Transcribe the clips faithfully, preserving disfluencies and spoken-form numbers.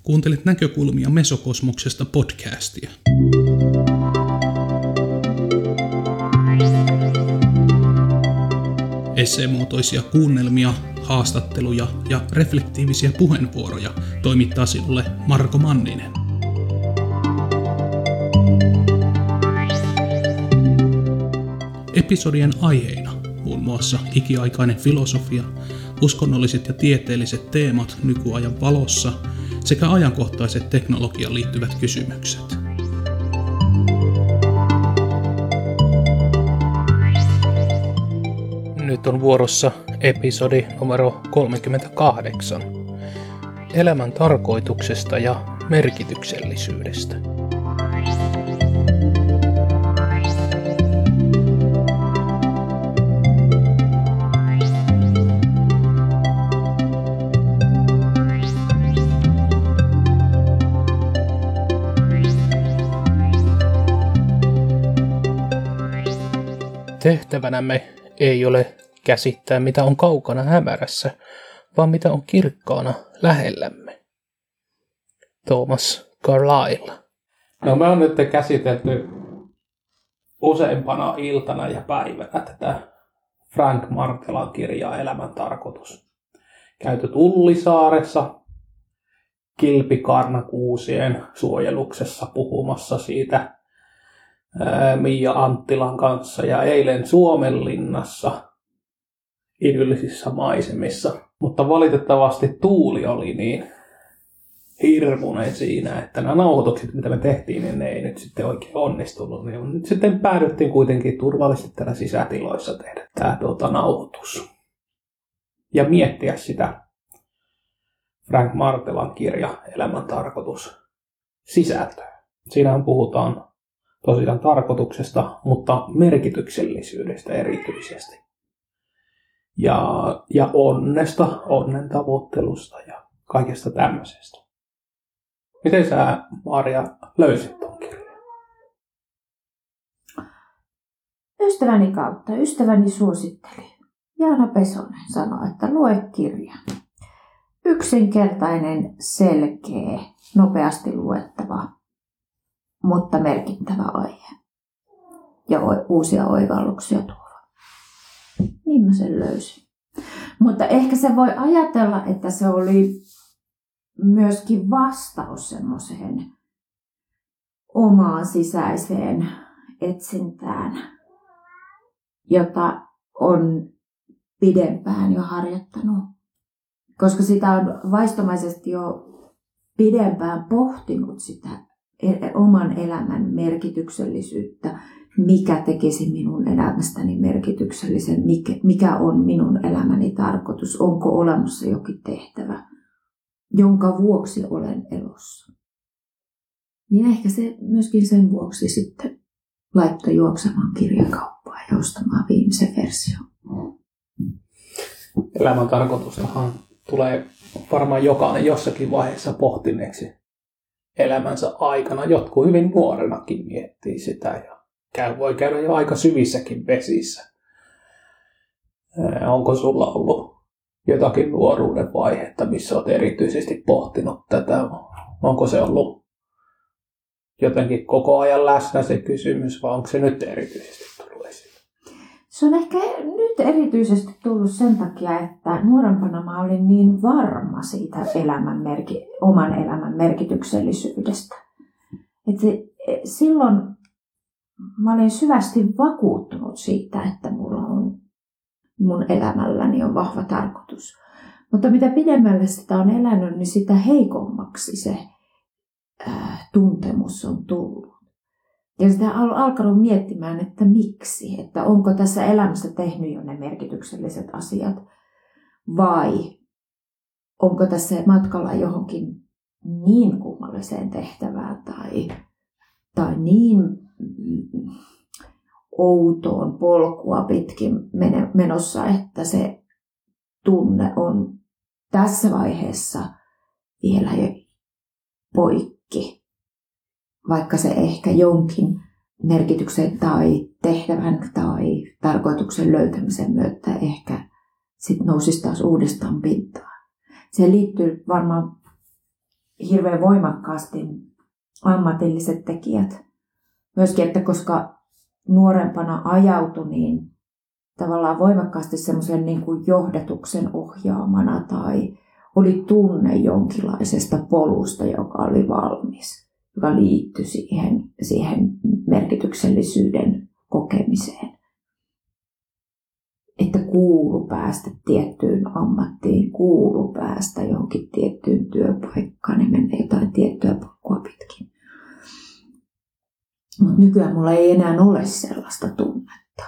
Kuuntelit Näkökulmia Mesokosmoksesta podcastia. Esseemuotoisia kuunnelmia, haastatteluja ja reflektiivisiä puheenvuoroja toimittaa sinulle Marko Manninen. Episodien aiheina muun muassa ikiaikainen filosofia, uskonnolliset ja tieteelliset teemat nykyajan valossa sekä ajankohtaiset teknologiaan liittyvät kysymykset. Nyt on vuorossa episodi numero kolmekymmentäkahdeksan. Elämän tarkoituksesta ja merkityksellisyydestä. Tehtävänämme ei ole käsittää, mitä on kaukana hämärässä, vaan mitä on kirkkaana lähellämme. Thomas Carlyle. No me on nyt käsitelty useampana iltana ja päivänä tätä Frank Martelan kirjaa Elämän tarkoitus. Käyty Tullisaaressa kilpikarnakuusien suojeluksessa puhumassa siitä Mia Anttilan kanssa ja eilen Suomenlinnassa idyllisissä maisemissa. Mutta valitettavasti tuuli oli niin hirmuinen siinä, että nämä nauhoitukset, mitä me tehtiin, niin ne ei nyt sitten oikein onnistunut. Niin nyt sitten päädyttiin kuitenkin turvallisesti täällä sisätiloissa tehdä tämä tuota, nauhoitus. Ja miettiä sitä Frank Martelan kirja Elämän tarkoitus sisältöä. Siinähän puhutaan tosiaan tarkoituksesta, mutta merkityksellisyydestä erityisesti. Ja, ja onnesta, onnen tavoittelusta ja kaikesta tämmöisestä. Miten sä, Maria, löysit ton kirjan? Ystäväni kautta. Ystäväni suositteli. Jaana Pesonen sanoi, että lue kirja. Yksinkertainen, selkeä, nopeasti luettava, mutta merkittävä aihe. Ja uusia oivalluksia tuova. Niin mä sen löysin. Mutta ehkä se voi ajatella, että se oli myöskin vastaus semmoiseen omaan sisäiseen etsintään, jota on pidempään jo harjoittanut. Koska sitä on vaistomaisesti jo pidempään pohtinut sitä oman elämän merkityksellisyyttä, mikä tekisi minun elämästäni merkityksellisen, mikä, mikä on minun elämäni tarkoitus, onko olemassa jokin tehtävä, jonka vuoksi olen elossa. Niin ehkä se myöskin sen vuoksi sitten laittoi juoksemaan kirjakauppaan ja ostamaan viimeisen version. Elämän tarkoitustahan tulee varmaan jokainen jossakin vaiheessa pohtineeksi elämänsä aikana. Jotkut hyvin nuorenakin miettii sitä ja käy, voi käydä jo aika syvissäkin vesissä. Onko sulla ollut jotakin nuoruuden vaihetta, missä olet erityisesti pohtinut tätä? Onko se ollut jotenkin koko ajan läsnä se kysymys, vai onko se nyt erityisesti tullut esille? Se on ehkä nyt erityisesti tullut sen takia, että nuorempana mä olin niin varma siitä elämän merki, oman elämän merkityksellisyydestä. Että silloin mä olin syvästi vakuuttunut siitä, että mulla on, mun elämälläni on vahva tarkoitus. Mutta mitä pidemmälle sitä on elänyt, niin sitä heikommaksi se ää, tuntemus on tullut. Ja sitä on alkanut miettimään, että miksi, että onko tässä elämässä tehnyt jo ne merkitykselliset asiat, vai onko tässä matkalla johonkin niin kummalliseen tehtävään tai, tai niin outoon polkua pitkin menossa, että se tunne on tässä vaiheessa vielä poikki. Vaikka se ehkä jonkin merkityksen tai tehtävän tai tarkoituksen löytämisen myötä ehkä sitten nousisi taas uudestaan pintaan. Se liittyy varmaan hirveän voimakkaasti ammatilliset tekijät. Myöskin, että koska nuorempana ajautui niin tavallaan voimakkaasti semmoisen niin kuin johdatuksen ohjaamana tai oli tunne jonkinlaisesta polusta, joka oli valmis, joka liittyi siihen, siihen merkityksellisyyden kokemiseen. Että kuulu päästä tiettyyn ammattiin, kuulu päästä johonkin tiettyyn työpaikkaan ja mennä jotain tiettyä polkua pitkin. Mutta nykyään mulla ei enää ole sellaista tunnetta.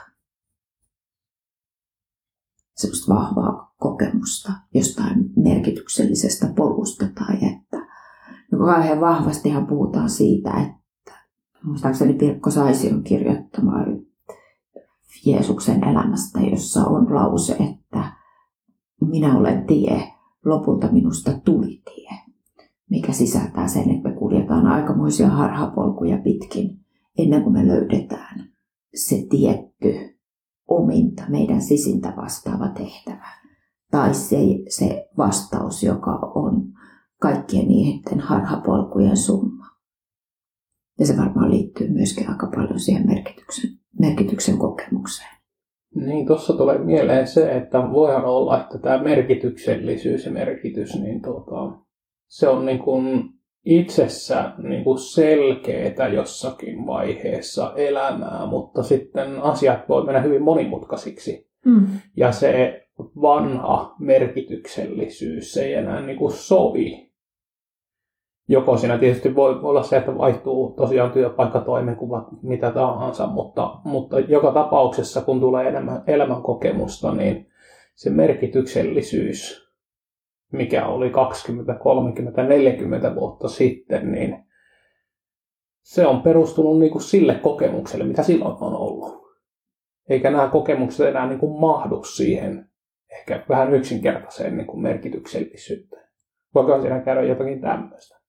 Sellaista vahvaa kokemusta jostain merkityksellisestä polusta tai että no kauhean vahvastihan puhutaan siitä, että muistaakseni Pirkko Saision kirjoittama Jeesuksen elämästä, jossa on lause, että minä olen tie, lopulta minusta tuli tie, mikä sisältää sen, että me kuljetaan aikamoisia harhapolkuja pitkin ennen kuin me löydetään se tietty ominta, meidän sisintä vastaava tehtävä. Tai se, se vastaus, joka on kaikkien niiden harhapolkujen summa. Ja se varmaan liittyy myöskin aika paljon siihen merkityksen, merkityksen kokemukseen. Niin, tuossa tulee mieleen se, että voihan olla, että tämä merkityksellisyys ja merkitys, niin tota, se on niin kuin itsessä niin kuin selkeää jossakin vaiheessa elämää, mutta sitten asiat voi mennä hyvin monimutkaisiksi. Mm. Ja se vanha merkityksellisyys, se ei enää niin kuin sovi. Joko siinä tietysti voi olla se, että vaihtuu tosiaan työpaikka, toimenkuvat, mitä tahansa, mutta, mutta joka tapauksessa, kun tulee enemmän elämänkokemusta, niin se merkityksellisyys, mikä oli kaksikymmentä, kolmekymmentä, neljäkymmentä vuotta sitten, niin se on perustunut niin kuin sille kokemukselle, mitä silloin on ollut. Eikä nämä kokemukset enää niin kuin mahdu siihen ehkä vähän yksinkertaiseen niin kuin merkityksellisyyteen. Voiko siinä käydä jotakin tämmöistä?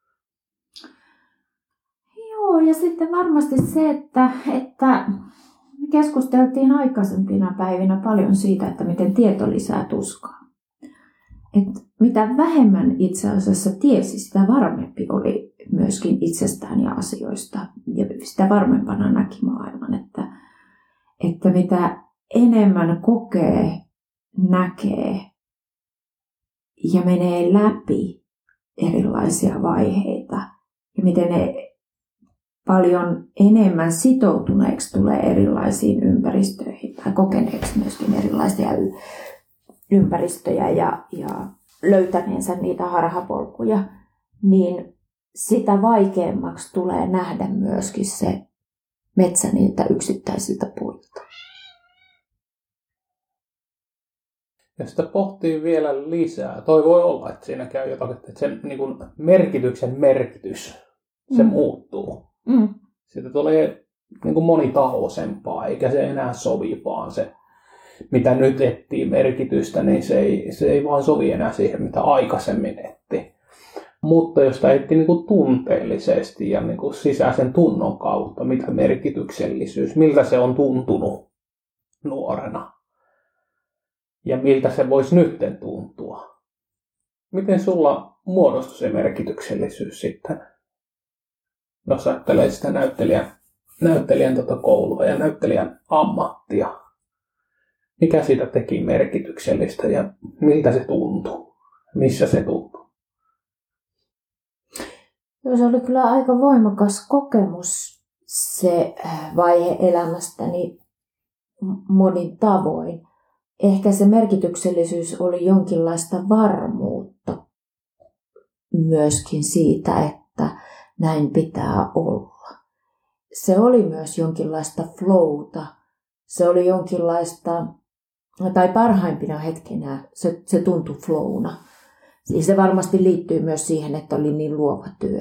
Joo, ja sitten varmasti se, että, että me keskusteltiin aikaisempina päivinä paljon siitä, että miten tieto lisää tuskaa. Että mitä vähemmän itse asiassa tiesi, sitä varmempi oli myöskin itsestään ja asioista. Ja sitä varmempana näki maailman, että, että mitä enemmän kokee, näkee ja menee läpi erilaisia vaiheita ja miten ne paljon enemmän sitoutuneeksi tulee erilaisiin ympäristöihin tai kokeneeksi myöskin erilaisia ympäristöjä ja, ja löytäneensä niitä harhapolkuja, niin sitä vaikeammaksi tulee nähdä myöskin se metsä niiltä yksittäisiltä puilta. Ja sitä pohtii vielä lisää. Toi voi olla, että siinä käy jotakin, että sen niin kuin merkityksen merkitys, se mm. muuttuu. Mm. Siitä tulee niin kuin monitahoisempaa, eikä se enää sovi, vaan se, mitä nyt etsii merkitystä, niin se ei, se ei vaan sovi enää siihen, mitä aikaisemmin etti. Mutta jos sitä etsii niin kuin tunteellisesti ja niin kuin sisäisen tunnon kautta, mitä merkityksellisyys, miltä se on tuntunut nuorena ja miltä se voisi nytten tuntua. Miten sulla muodostui se merkityksellisyys sitten? Jos ajattelee sitä näyttelijän, näyttelijän tota koulua ja näyttelijän ammattia. Mikä siitä teki merkityksellistä ja miltä se tuntui? Missä se tuntui? Se oli kyllä aika voimakas kokemus se vaihe elämästäni monin tavoin. Ehkä se merkityksellisyys oli jonkinlaista varmuutta myöskin siitä, että näin pitää olla. Se oli myös jonkinlaista flowta. Se oli jonkinlaista, tai parhaimpina hetkinä se, se tuntui flowna. Siis se varmasti liittyy myös siihen, että oli niin luova työ.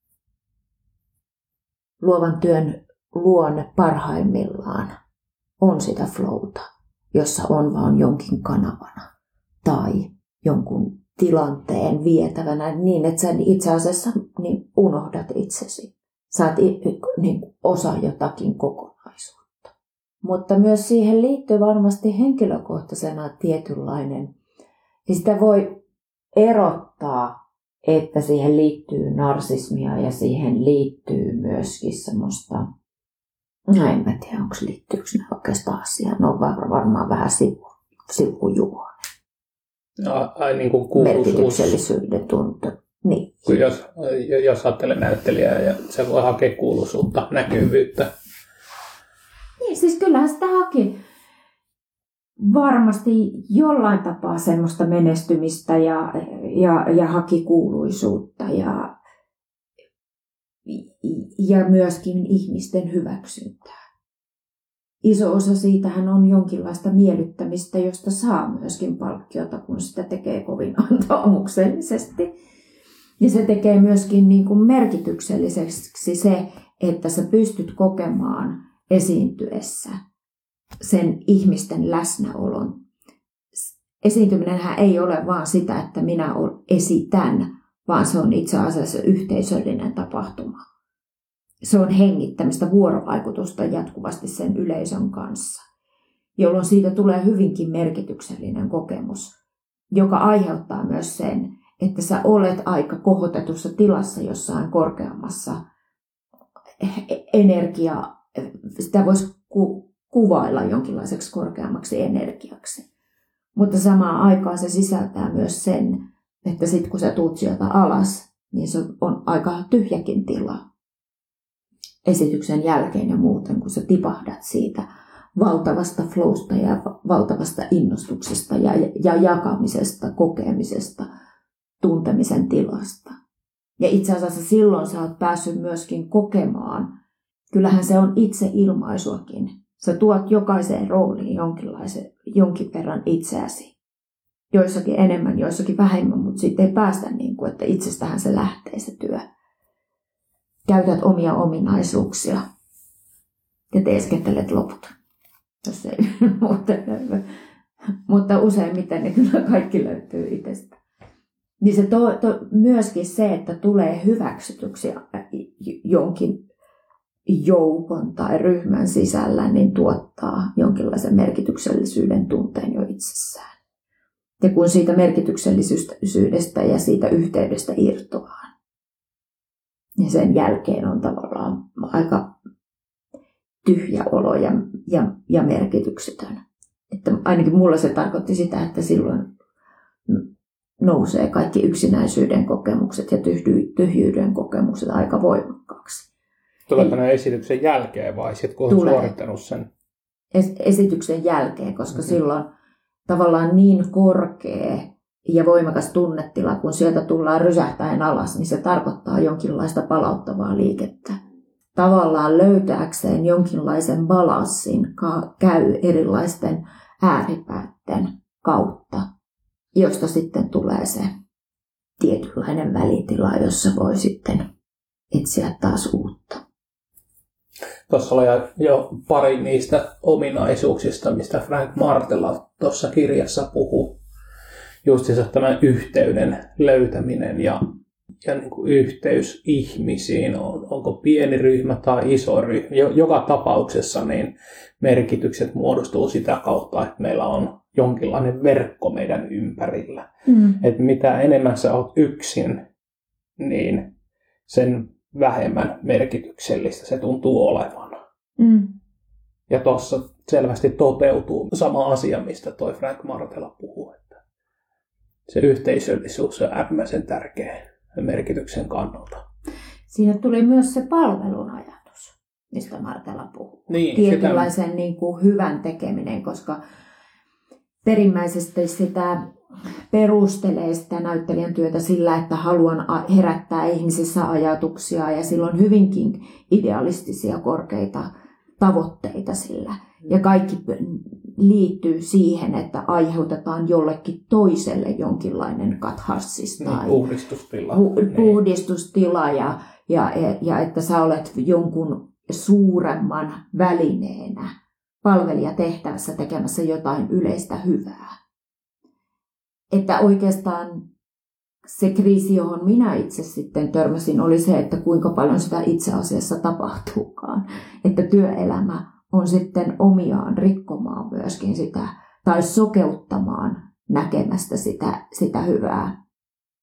Luovan työn luonne parhaimmillaan on sitä flowta, jossa on vaan jonkin kanavana tai jonkun tilanteen vietävänä niin, että sä itse asiassa niin unohdat itsesi. Sä oot niin osa jotakin kokonaisuutta. Mutta myös siihen liittyy varmasti henkilökohtaisena tietynlainen, ja sitä voi erottaa että siihen liittyy narsismia ja siihen liittyy myöskin semmoista, no en mä tiedä, onko liittyykö ne oikeastaan asiaan, no varmaan vähän sivu, sivujuone. Ai niin kuin kuuluisuus. Merkityksellisyyden tunto. Niin. Jos, jos ajattelee näyttelijää ja se voi hakea kuuluisuutta, näkyvyyttä. Niin, siis kyllähän sitä haki varmasti jollain tapaa semmoista menestymistä ja, ja, ja haki kuuluisuutta ja, ja myöskin ihmisten hyväksyntää. Iso osa siitähän on jonkinlaista miellyttämistä, josta saa myöskin palkkiota, kun sitä tekee kovin antaumuksellisesti. Ja se tekee myöskin niin kuin merkitykselliseksi se, että sä pystyt kokemaan esiintyessä sen ihmisten läsnäolon. Esiintyminenhän ei ole vaan sitä, että minä esitän, vaan se on itse asiassa yhteisöllinen tapahtuma. Se on hengittämistä, vuorovaikutusta jatkuvasti sen yleisön kanssa, jolloin siitä tulee hyvinkin merkityksellinen kokemus, joka aiheuttaa myös sen, että sä olet aika kohotetussa tilassa jossain korkeammassa energia, sitä voisi ku, kuvailla jonkinlaiseksi korkeammaksi energiaksi. Mutta samaan aikaan se sisältää myös sen, että sit kun sä tuut sieltä alas, niin se on aika tyhjäkin tila esityksen jälkeen ja muuten, kun sä tipahdat siitä valtavasta flowsta ja valtavasta innostuksesta ja, ja jakamisesta, kokemisesta, tuntemisen tilasta. Ja itse asiassa silloin sä oot päässyt myöskin kokemaan, kyllähän se on itse ilmaisuakin. Sä tuot jokaiseen rooliin jonkinlaisen, jonkin verran itseäsi. Joissakin enemmän, joissakin vähemmän, mutta siitä ei päästä niin kuin, että itsestähän se lähtee se työ. Käytät omia ominaisuuksia ja teeskenttelet loput, jos ei muuten löydy. Mutta useimmiten ne kyllä kaikki löytyy itsestä. Niin se to, to, myöskin se, että tulee hyväksytyksi jonkin joukon tai ryhmän sisällä, niin tuottaa jonkinlaisen merkityksellisyyden tunteen jo itsessään. Ja kun siitä merkityksellisyydestä ja siitä yhteydestä irtoaa, niin sen jälkeen on tavallaan aika tyhjä olo ja, ja, ja merkityksetön. Että ainakin mulla se tarkoitti sitä, että silloin nousee kaikki yksinäisyyden kokemukset ja tyhjyyden kokemukset aika voimakkaaksi. Tuleeko ne esityksen jälkeen vai sitten kun on suorittanut sen? Es- esityksen jälkeen, koska mm-hmm. silloin tavallaan niin korkea ja voimakas tunnetila, kun sieltä tullaan rysähtäen alas, niin se tarkoittaa jonkinlaista palauttavaa liikettä. Tavallaan löytääkseen jonkinlaisen balanssin käy erilaisten ääripäätten kautta, josta sitten tulee se tietynlainen välitila, jossa voi sitten etsiä taas uutta. Tuossa oli jo pari niistä ominaisuuksista, mistä Frank Martela tuossa kirjassa puhuu. Justiinsa tämän yhteyden löytäminen ja, ja niin kuin yhteys ihmisiin, on, onko pieni ryhmä tai iso ryhmä. Joka tapauksessa niin merkitykset muodostuu sitä kautta, että meillä on jonkinlainen verkko meidän ympärillä. Mm. Että mitä enemmän sä oot yksin, niin sen vähemmän merkityksellistä se tuntuu olevan. Mm. Ja tuossa selvästi toteutuu sama asia, mistä toi Frank Martela puhuu. Että se yhteisöllisyys on äärimmäisen tärkeä merkityksen kannalta. Siinä tuli myös se palvelun ajatus, mistä Martela puhuu. Niin, tietynlaisen sitä... niin kuin hyvän tekeminen, koska perimmäisesti sitä perustelee sitä näyttelijän työtä sillä, että haluan herättää ihmisissä ajatuksia ja silloin hyvinkin idealistisia korkeita tavoitteita sillä. Ja kaikki liittyy siihen, että aiheutetaan jollekin toiselle jonkinlainen katharsis tai niin, puhdistustila. Pu- puhdistustila ja, ja, ja että sä olet jonkun suuremman välineenä palvelijatehtävässä tekemässä jotain yleistä hyvää. Että oikeastaan se kriisi, johon minä itse sitten törmäsin, oli se, että kuinka paljon sitä itse asiassa tapahtuukaan. Että työelämä on sitten omiaan rikkomaan myöskin sitä, tai sokeuttamaan näkemästä sitä, sitä hyvää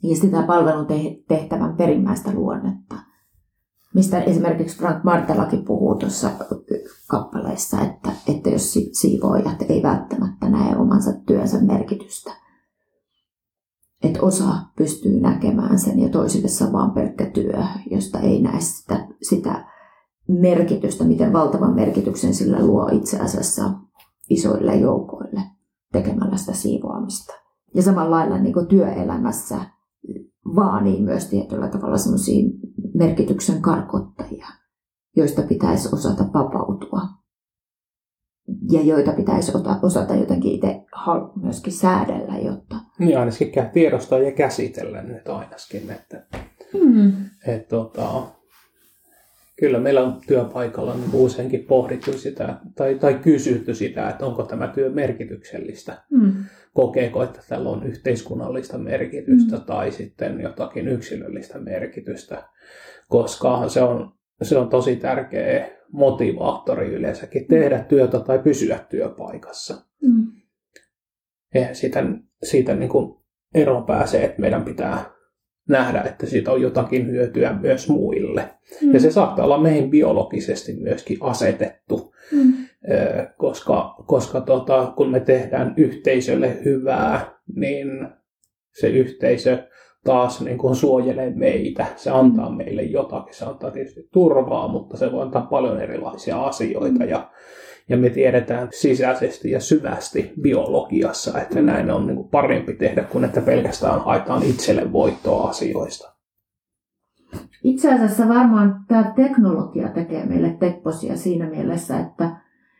ja sitä palvelun tehtävän perimmäistä luonnetta. Mistä esimerkiksi Frank Martelakin puhuu tuossa kappaleessa, että, että jos siivoojat ei välttämättä näe omansa työnsä merkitystä. Että osa pystyy näkemään sen ja toisille se on vaan pelkkä työ, josta ei näe sitä, sitä merkitystä, miten valtavan merkityksen sillä luo itse asiassa isoille joukoille tekemällä sitä siivoamista. Ja samalla lailla niin kuin työelämässä vaanii myös tietyllä tavalla semmoisia merkityksen karkottajia, joista pitäisi osata vapautua ja joita pitäisi osata jotenkin itse myöskin säädellä, jotta... Niin ainakin tiedostaa ja käsitellä nyt ainakin, että, mm. että tota, kyllä meillä on työpaikalla niin useinkin pohdittu sitä tai, tai kysytty sitä, että onko tämä työ merkityksellistä. Mm. Kokeeko, että tällä on yhteiskunnallista merkitystä mm. tai sitten jotakin yksilöllistä merkitystä, koska se on, se on tosi tärkeä motivaattori yleensäkin tehdä työtä tai pysyä työpaikassa. Mm. Eihän siitä, siitä niin kuin eroon pääsee, että meidän pitää nähdä, että siitä on jotakin hyötyä myös muille. Mm. Ja se saattaa olla meihin biologisesti myöskin asetettu, mm. koska, koska tota, kun me tehdään yhteisölle hyvää, niin se yhteisö taas niin kuin suojelee meitä. Se antaa meille jotakin. Se antaa tietysti turvaa, mutta se voi antaa paljon erilaisia asioita. Ja, ja me tiedetään sisäisesti ja syvästi biologiassa, että näin on niin kuin parempi tehdä, kuin että pelkästään haetaan itselle voittoa asioista. Itse asiassa varmaan tämä teknologia tekee meille tepposia siinä mielessä, että,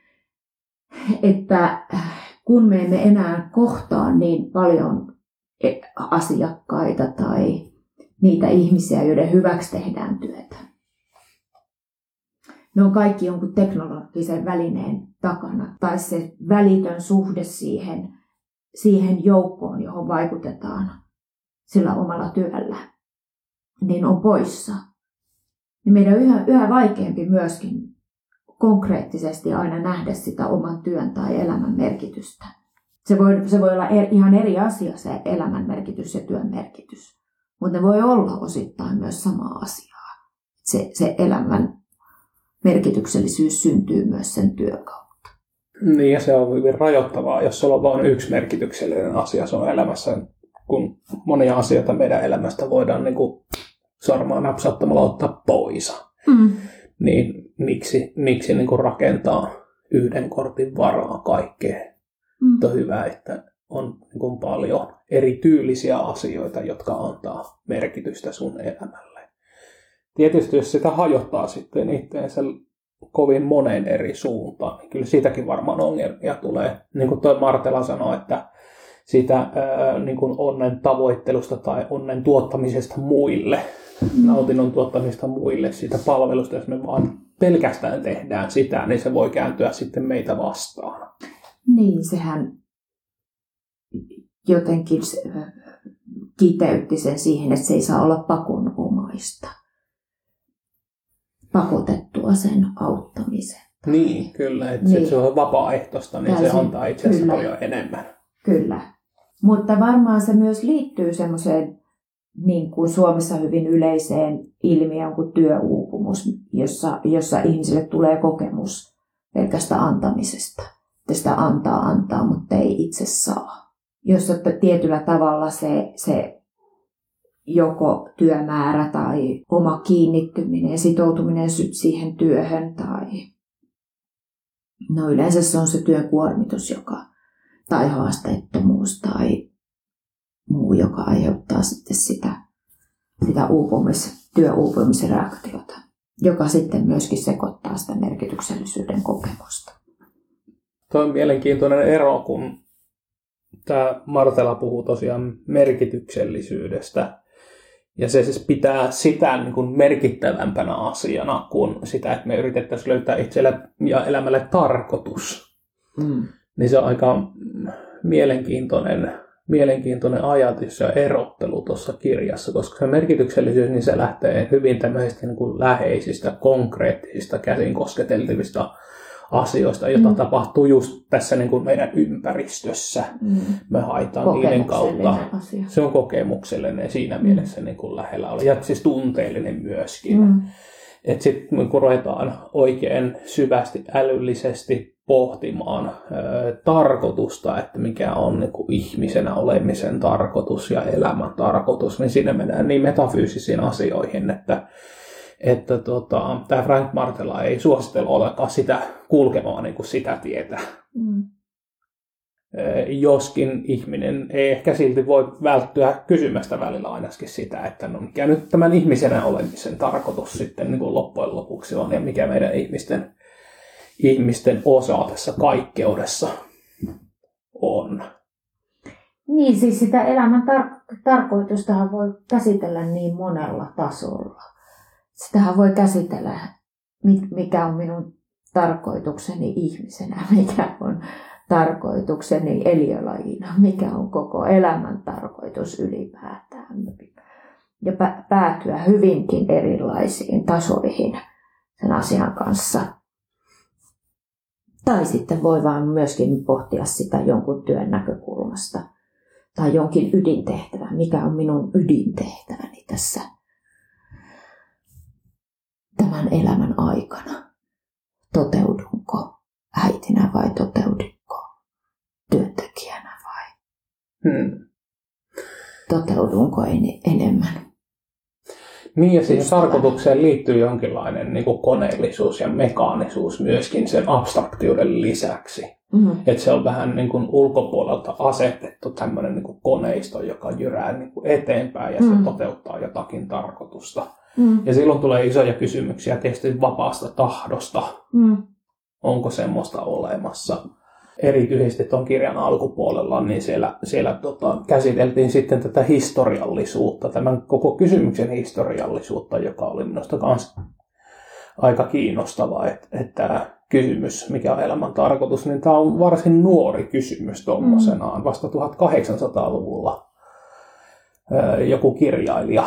että kun me emme enää kohtaa niin paljon asiakkaita tai niitä ihmisiä, joiden hyväksi tehdään työtä. Ne on kaikki jonkun teknologisen välineen takana tai se välitön suhde siihen, siihen joukkoon, johon vaikutetaan sillä omalla työllä, niin on poissa. Niin meidän on yhä, yhä vaikeampi myöskin konkreettisesti aina nähdä sitä oman työn tai elämän merkitystä. Se voi, se voi olla er, ihan eri asia se elämän merkitys ja työn merkitys, mutta ne voi olla osittain myös samaa asiaa. Se, se elämän merkityksellisyys syntyy myös sen työn kautta. Niin ja se on hyvin rajoittavaa, jos sulla on vain yksi merkityksellinen asia sun elämässä, kun monia asioita meidän elämästä voidaan niin kuin sormaa napsauttamalla ottaa pois. Mm. Niin miksi, miksi niin kuin rakentaa yhden kortin varaa kaikkeen? Mm. On hyvä, että on niin kuin paljon erityylisiä asioita, jotka antaa merkitystä sun elämälle. Tietysti jos sitä hajottaa sitten itseensä kovin monen eri suuntaan, niin kyllä siitäkin varmaan ongelmia tulee. Niin kuin tuo Martela sanoi, että siitä ää, niin kuin onnen tavoittelusta tai onnen tuottamisesta muille, mm. nautinnon tuottamista muille, siitä palvelusta, jos me vaan pelkästään tehdään sitä, niin se voi kääntyä sitten meitä vastaan. Niin, sehän jotenkin kiteytti sen siihen, että se ei saa olla pakonomaista. Pakotettua sen auttamiseen. Niin, kyllä. Että niin. Se on vapaaehtoista, niin Täysin, se antaa itse asiassa paljon enemmän. Kyllä. Mutta varmaan se myös liittyy semmoiseen niin kuin Suomessa hyvin yleiseen ilmiöön kuin työuupumus, jossa, jossa ihmisille tulee kokemus pelkästä antamisesta. Että sitä antaa antaa, mutta ei itse saa. Jos tietyllä tavalla se, se joko työmäärä tai oma kiinnittyminen ja sitoutuminen siihen työhön tai no yleensä se on se työkuormitus, joka, tai haasteettomuus tai muu, joka aiheuttaa sitten sitä, sitä uupumis, työuupumisreaktiota, joka sitten myöskin sekoittaa sitä merkityksellisyyden kokemusta. Tuo on mielenkiintoinen ero, kun tämä Martela puhuu tosiaan merkityksellisyydestä. Ja se siis pitää sitä niin kuin merkittävämpänä asiana kuin sitä, että me yritettäisiin löytää itselle ja elämälle tarkoitus. Mm. Niin se on aika mielenkiintoinen, mielenkiintoinen ajatus ja erottelu tuossa kirjassa, koska se merkityksellisyys niin se lähtee hyvin tämmöisistä niin kuin läheisistä, konkreettisista, käsin kosketeltavista asioista, joita mm. tapahtuu just tässä niin kuin meidän ympäristössä. Mm. Me haetaan niiden kautta. Asia. Se on kokemuksellinen siinä mielessä niin kuin lähellä olla. Ja siis tunteellinen myöskin. Mm. Että sitten kun ruvetaan oikein syvästi, älyllisesti pohtimaan ö, tarkoitusta, että mikä on niin kuin ihmisenä olemisen tarkoitus ja elämän tarkoitus, niin siinä mennään niin metafyysisiin asioihin, että, että tota, tämä Frank Martela ei suosittele ollenkaan sitä kulkemaan niin kuin sitä tietä. Mm. Joskin ihminen ei ehkä silti voi välttyä kysymästä välillä ainakin sitä, että no mikä nyt tämän ihmisenä olemisen tarkoitus sitten niin kuin loppujen lopuksi on ja mikä meidän ihmisten, ihmisten osa tässä kaikkeudessa on. Niin, siis sitä elämän tar- tarkoitustahan voi käsitellä niin monella tasolla. Sitähän voi käsitellä, mikä on minun tarkoitukseni ihmisenä, mikä on tarkoitukseni eliölajina, mikä on koko elämän tarkoitus ylipäätään. Ja päätyä hyvinkin erilaisiin tasoihin sen asian kanssa. Tai sitten voi vaan myöskin pohtia sitä jonkun työn näkökulmasta. Tai jonkin ydintehtävä. Mikä on minun ydintehtäväni tässä tämän elämän aikana? Toteudunko äitinä vai toteudunko työntekijänä vai hmm. toteudunko en- enemmän? Niin ja siihen tarkoitukseen liittyy jonkinlainen niin kuin koneellisuus ja mekaanisuus myöskin sen abstraktiuden lisäksi. Mm-hmm. Että se on vähän niin kuin ulkopuolelta asetettu tämmöinen niin kuin koneisto, joka jyrää niin kuin eteenpäin ja mm-hmm. se toteuttaa jotakin tarkoitusta. Mm-hmm. Ja silloin tulee isoja kysymyksiä tietysti vapaasta tahdosta. Mm-hmm. Onko semmoista olemassa? Erityisesti tuon kirjan alkupuolella, niin siellä, siellä tota, käsiteltiin sitten tätä historiallisuutta, tämän koko kysymyksen historiallisuutta, joka oli minusta myös aika kiinnostavaa, että, että tämä kysymys, mikä on elämän tarkoitus, niin tämä on varsin nuori kysymys tuommoisenaan. Vasta tuhatkahdeksansataaluvulla joku kirjailija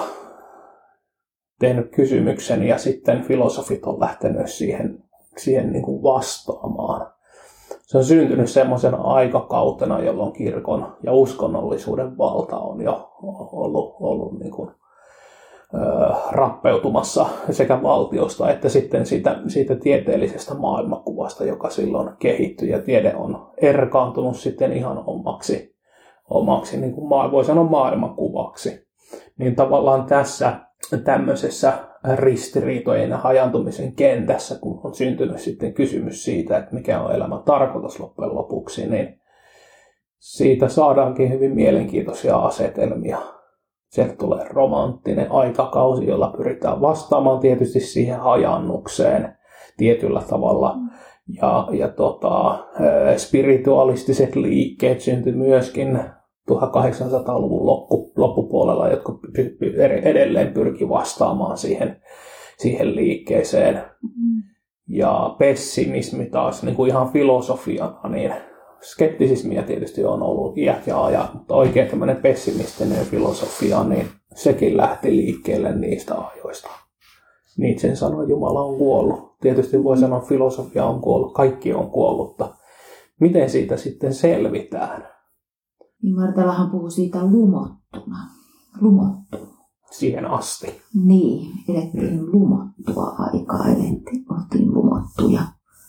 tehnyt kysymyksen ja sitten filosofit on lähtenyt siihen, siihen niin kuin vastaamaan. Se on syntynyt semmoisen aikakautena, jolloin kirkon ja uskonnollisuuden valta on jo ollut, ollut niin kuin, ö, rappeutumassa sekä valtiosta että sitten siitä, siitä tieteellisestä maailmankuvasta, joka silloin kehittyi. Ja tiede on erkaantunut sitten ihan omaksi, omaksi niin kuin voi sanoa maailmankuvaksi. Niin tavallaan tässä tämmöisessä ristiriitojen ja hajantumisen kentässä, kun on syntynyt sitten kysymys siitä, että mikä on elämän tarkoitus loppujen lopuksi, niin siitä saadaankin hyvin mielenkiintoisia asetelmia. Sieltä tulee romanttinen aikakausi, jolla pyritään vastaamaan tietysti siihen hajannukseen tietyllä tavalla. Ja, ja tota, spiritualistiset liikkeet syntyi myöskin tuhatkahdeksansataaluvun loppu, loppupuolella, jotka edelleen pyrki vastaamaan siihen, siihen liikkeeseen. Mm. Ja pessimismi taas niin kuin ihan filosofiana, niin skeptisismiä tietysti on ollut iät ja ajat, mutta oikein tämmöinen pessimistinen filosofia, niin sekin lähti liikkeelle niistä ajoista. Nietzsche sanoi, Jumala on kuollut. Tietysti voi sanoa, filosofia on kuollut, kaikki on kuollutta. Miten siitä sitten selvitään? Niin Martelahan puhuu siitä lumottuna. Lumottu. Siihen asti. Niin, elettiin hmm. lumottua aikaa, elettiin, oltiin lumottuja.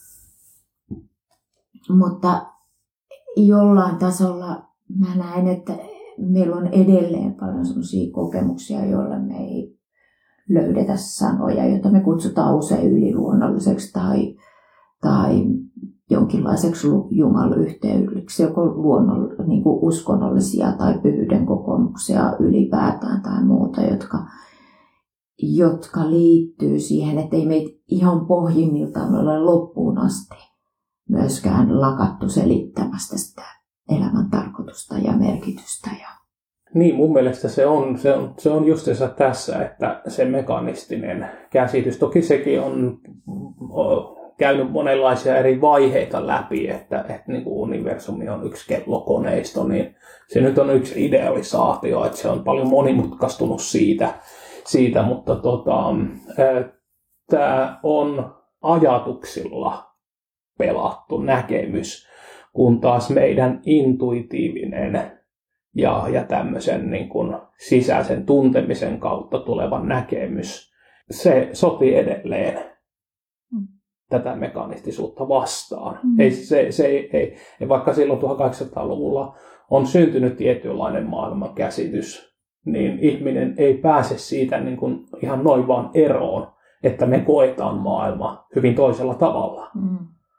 Mutta jollain tasolla mä näen, että meillä on edelleen paljon sellaisia kokemuksia, joilla me ei löydetä sanoja, joita me kutsutaan usein yliluonnolliseksi tai, tai jonkinlaiseksi jumalayhteydeksi, joko luonnoll- niin kuin uskonnollisia tai pyhyyden kokemuksia ylipäätään tai muuta, jotka, jotka liittyy siihen, että ei meitä ihan pohjimmiltaan ole loppuun asti myöskään lakattu selittämästä sitä elämän tarkoitusta ja merkitystä. Ja niin, mun mielestä se on, se on, se on justiinsa tässä, että se mekanistinen käsitys, toki sekin on käynyt monenlaisia eri vaiheita läpi, että, että niin kuin universumi on yksi kellokoneisto, niin se nyt on yksi idealisaatio, että se on paljon monimutkaistunut siitä, siitä mutta tota, tämä on ajatuksilla pelattu näkemys, kun taas meidän intuitiivinen ja, ja tämmöisen niin kuin sisäisen tuntemisen kautta tuleva näkemys, se sotii edelleen mm. tätä mekanistisuutta vastaan. Mm. Ei, se, se ei, ei, vaikka silloin tuhatkahdeksansataaluvulla on syntynyt tietynlainen maailmankäsitys, niin ihminen ei pääse siitä niin kuin ihan noin vaan eroon, että me koetaan maailma hyvin toisella tavalla. Mm.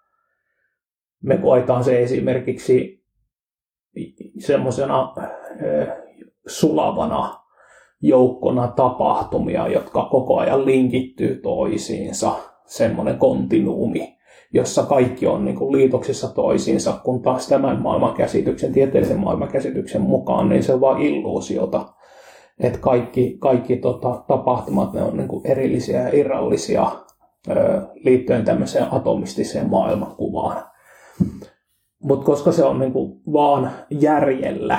Me koetaan se esimerkiksi semmoisena äh, sulavana joukkona tapahtumia, jotka koko ajan linkittyy toisiinsa. Semmoinen kontinuumi, jossa kaikki on niin kuin liitoksissa toisiinsa, kun taas tämän maailmankäsityksen, tieteellisen maailmankäsityksen mukaan, niin se on vain illuusiota. Että kaikki, kaikki tota, tapahtumat ne on niin kuin erillisiä ja irrallisia ö, liittyen tämmöiseen atomistiseen maailmankuvaan. Mutta koska se on niin kuin vaan järjellä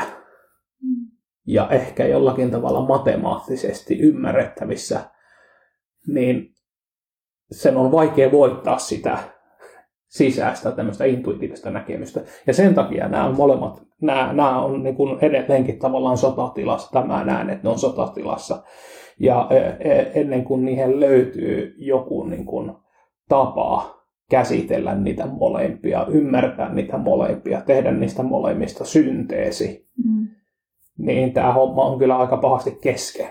ja ehkä jollakin tavalla matemaattisesti ymmärrettävissä, niin sen on vaikea voittaa sitä sisäistä tämmöistä intuitiivista näkemystä. Ja sen takia nämä on molemmat, nämä, nämä on niin kuin edelleenkin tavallaan sotatilassa, tai mä näen, että ne on sotatilassa. Ja ennen kuin niihin löytyy joku niin kuin tapa käsitellä niitä molempia, ymmärtää niitä molempia, tehdä niistä molemmista synteesi, mm. niin tämä homma on kyllä aika pahasti kesken.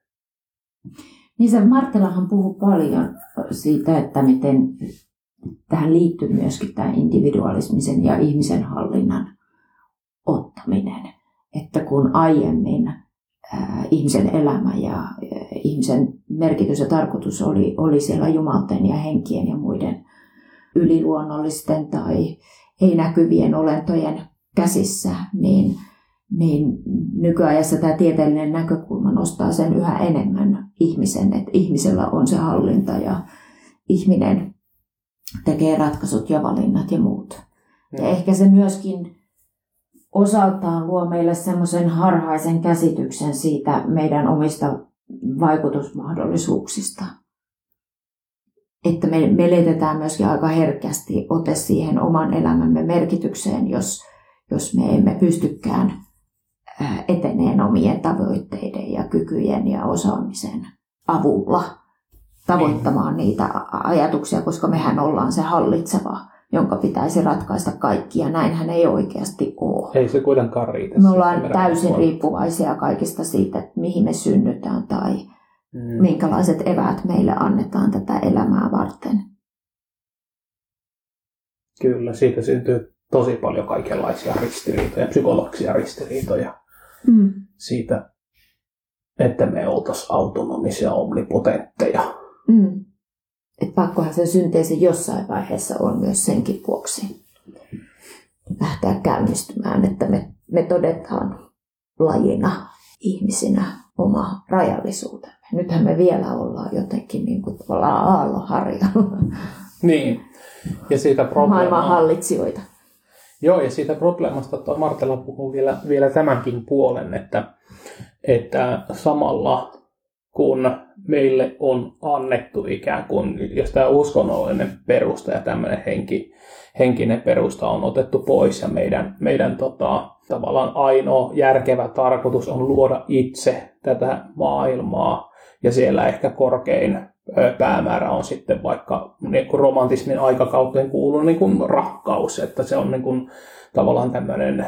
Niin se Martelahan puhuu paljon siitä, että miten tähän liittyy myöskin tämä individualismisen ja ihmisen hallinnan ottaminen. Että kun aiemmin ää, ihmisen elämä ja ää, ihmisen merkitys ja tarkoitus oli, oli siellä jumalten ja henkien ja muiden yliluonnollisten tai ei-näkyvien olentojen käsissä, niin, niin nykyajassa tämä tieteellinen näkökulma nostaa sen yhä enemmän ihmisen, että ihmisellä on se hallinta ja ihminen tekee ratkaisut ja valinnat ja muut. Ja mm. ehkä se myöskin osaltaan luo meille semmoisen harhaisen käsityksen siitä meidän omista vaikutusmahdollisuuksista. Että me menetetään myöskin aika herkästi ote siihen oman elämämme merkitykseen, jos, jos me emme pystykään eteneen omien tavoitteiden ja kykyjen ja osaamisen avulla tavoittamaan niitä ajatuksia, koska mehän ollaan se hallitseva, jonka pitäisi ratkaista kaikki, ja näinhän ei oikeasti ole. Ei se kuitenkaan riitä. Me ollaan täysin riippuvaisia kaikista siitä, että mihin me synnytään tai mm. minkälaiset eväät meille annetaan tätä elämää varten. Kyllä, siitä syntyy tosi paljon kaikenlaisia ristiriitoja, psykologisia ristiriitoja. Mm. Siitä, että me oltaisiin autonomisia omnipotentteja. Mm. Et pakkohan sen synteesi jossain vaiheessa on myös senkin vuoksi lähteä käynnistymään, että me, me todetaan lajina, ihmisinä oma rajallisuutemme. Nythän me vielä ollaan jotenkin niin kuin aallonharjalla. Niin. Ja siitä probleema... maailman hallitsijoita. Joo, ja siitä probleemasta tuo Martela puhuu vielä, vielä tämänkin puolen, että, että samalla kun meille on annettu ikään kuin, jos tämä uskonnollinen perusta ja tämmöinen henki, henkinen perusta on otettu pois ja meidän, meidän tota, tavallaan ainoa järkevä tarkoitus on luoda itse tätä maailmaa ja siellä ehkä korkein päämäärä on sitten vaikka niin kuin romantismin aikakauteen kuuluu niin kuin rakkaus, että se on niin kuin tavallaan tämmöinen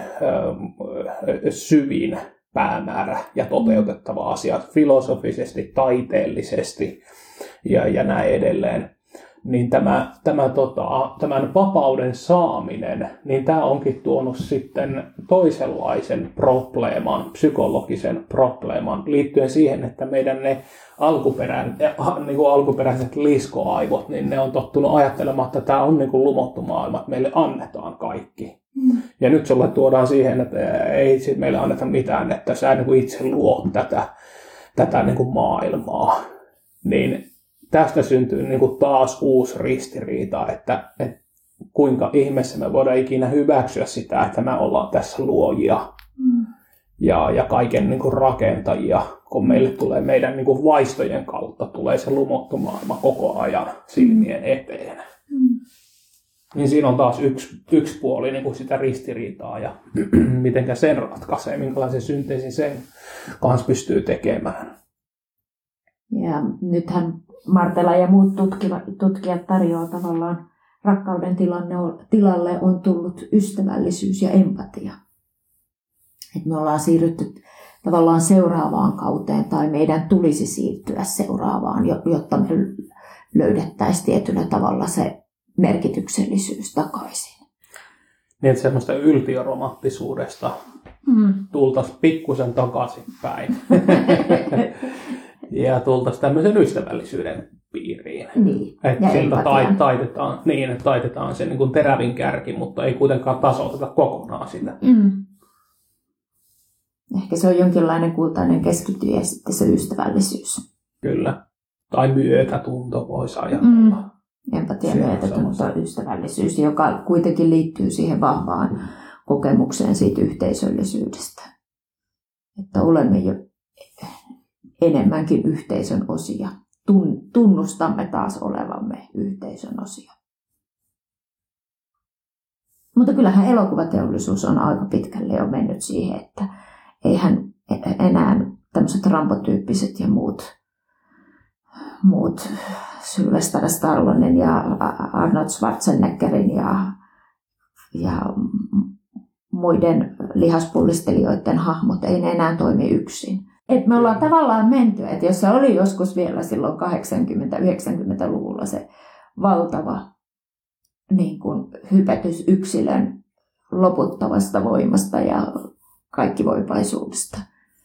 ö, syvin päämäärä ja toteutettava asia filosofisesti, taiteellisesti ja, ja näin edelleen. Niin tämä, tämä, tota, tämän vapauden saaminen, niin tämä onkin tuonut sitten toisenlaisen probleeman, psykologisen probleeman, liittyen siihen, että meidän ne alkuperän, niin kuin alkuperäiset liskoaivot, niin ne on tottunut ajattelemaan, että tämä on niin kuin lumottu maailma, että meille annetaan kaikki. Mm. Ja nyt sulle tuodaan siihen, että ei sit meille anneta mitään, että sä niin kuin itse luot tätä, tätä niin kuin maailmaa. Niin tästä syntyy niin kuin taas uusi ristiriita, että, että kuinka ihmeessä me voidaan ikinä hyväksyä sitä, että me ollaan tässä luojia mm. ja, ja kaiken niin kuin rakentajia, kun meille tulee meidän niin kuin vaistojen kautta tulee se lumottu maailma koko ajan silmien eteen. Mm. Niin siinä on taas yksi, yksi puoli niin kuin sitä ristiriitaa ja miten sen ratkaisee, minkälaisen synteesin sen kanssa pystyy tekemään. Ja nythän Martela ja muut tutkivat, tutkijat tarjoaa tavallaan rakkauden tilanne, tilalle on tullut ystävällisyys ja empatia. Et me ollaan siirrytty tavallaan seuraavaan kauteen tai meidän tulisi siirtyä seuraavaan, jotta me löydettäisiin tietyllä tavalla se merkityksellisyys takaisin. Niin, että semmoista yltiöromantisuudesta mm. tultaisiin pikkusen takaisinpäin. Ja tultaisiin tämmöisen ystävällisyyden piiriin. Niin. Että siltä taitetaan, niin, että taitetaan se niin kuin terävin kärki, mutta ei kuitenkaan tasoiteta kokonaan sitä. Mm. Ehkä se on jonkinlainen kultainen keskitie ja sitten se ystävällisyys. Kyllä. Tai myötätunto voisi ajatella. Mm. Empatia, myötätunto, ystävällisyys, joka kuitenkin liittyy siihen vahvaan kokemukseen siitä yhteisöllisyydestä. Että olemme jo enemmänkin yhteisön osia. Tunnustamme taas olevamme yhteisön osia. Mutta kyllähän elokuvateollisuus on aika pitkälle jo mennyt siihen, että eihän enää tämmöiset Rambo-tyyppiset ja muut, muut Sylvester Stallonen ja Arnold Schwarzeneggerin ja, ja muiden lihaspullistelijoiden hahmot, ei ne enää toimi yksin. Et me ollaan tavallaan menty, että jos se oli joskus vielä silloin kahdeksankymmentä-yhdeksänkymmentäluvulla se valtava niin kuin hypätys yksilön loputtavasta voimasta ja kaikkivoipaisuudesta,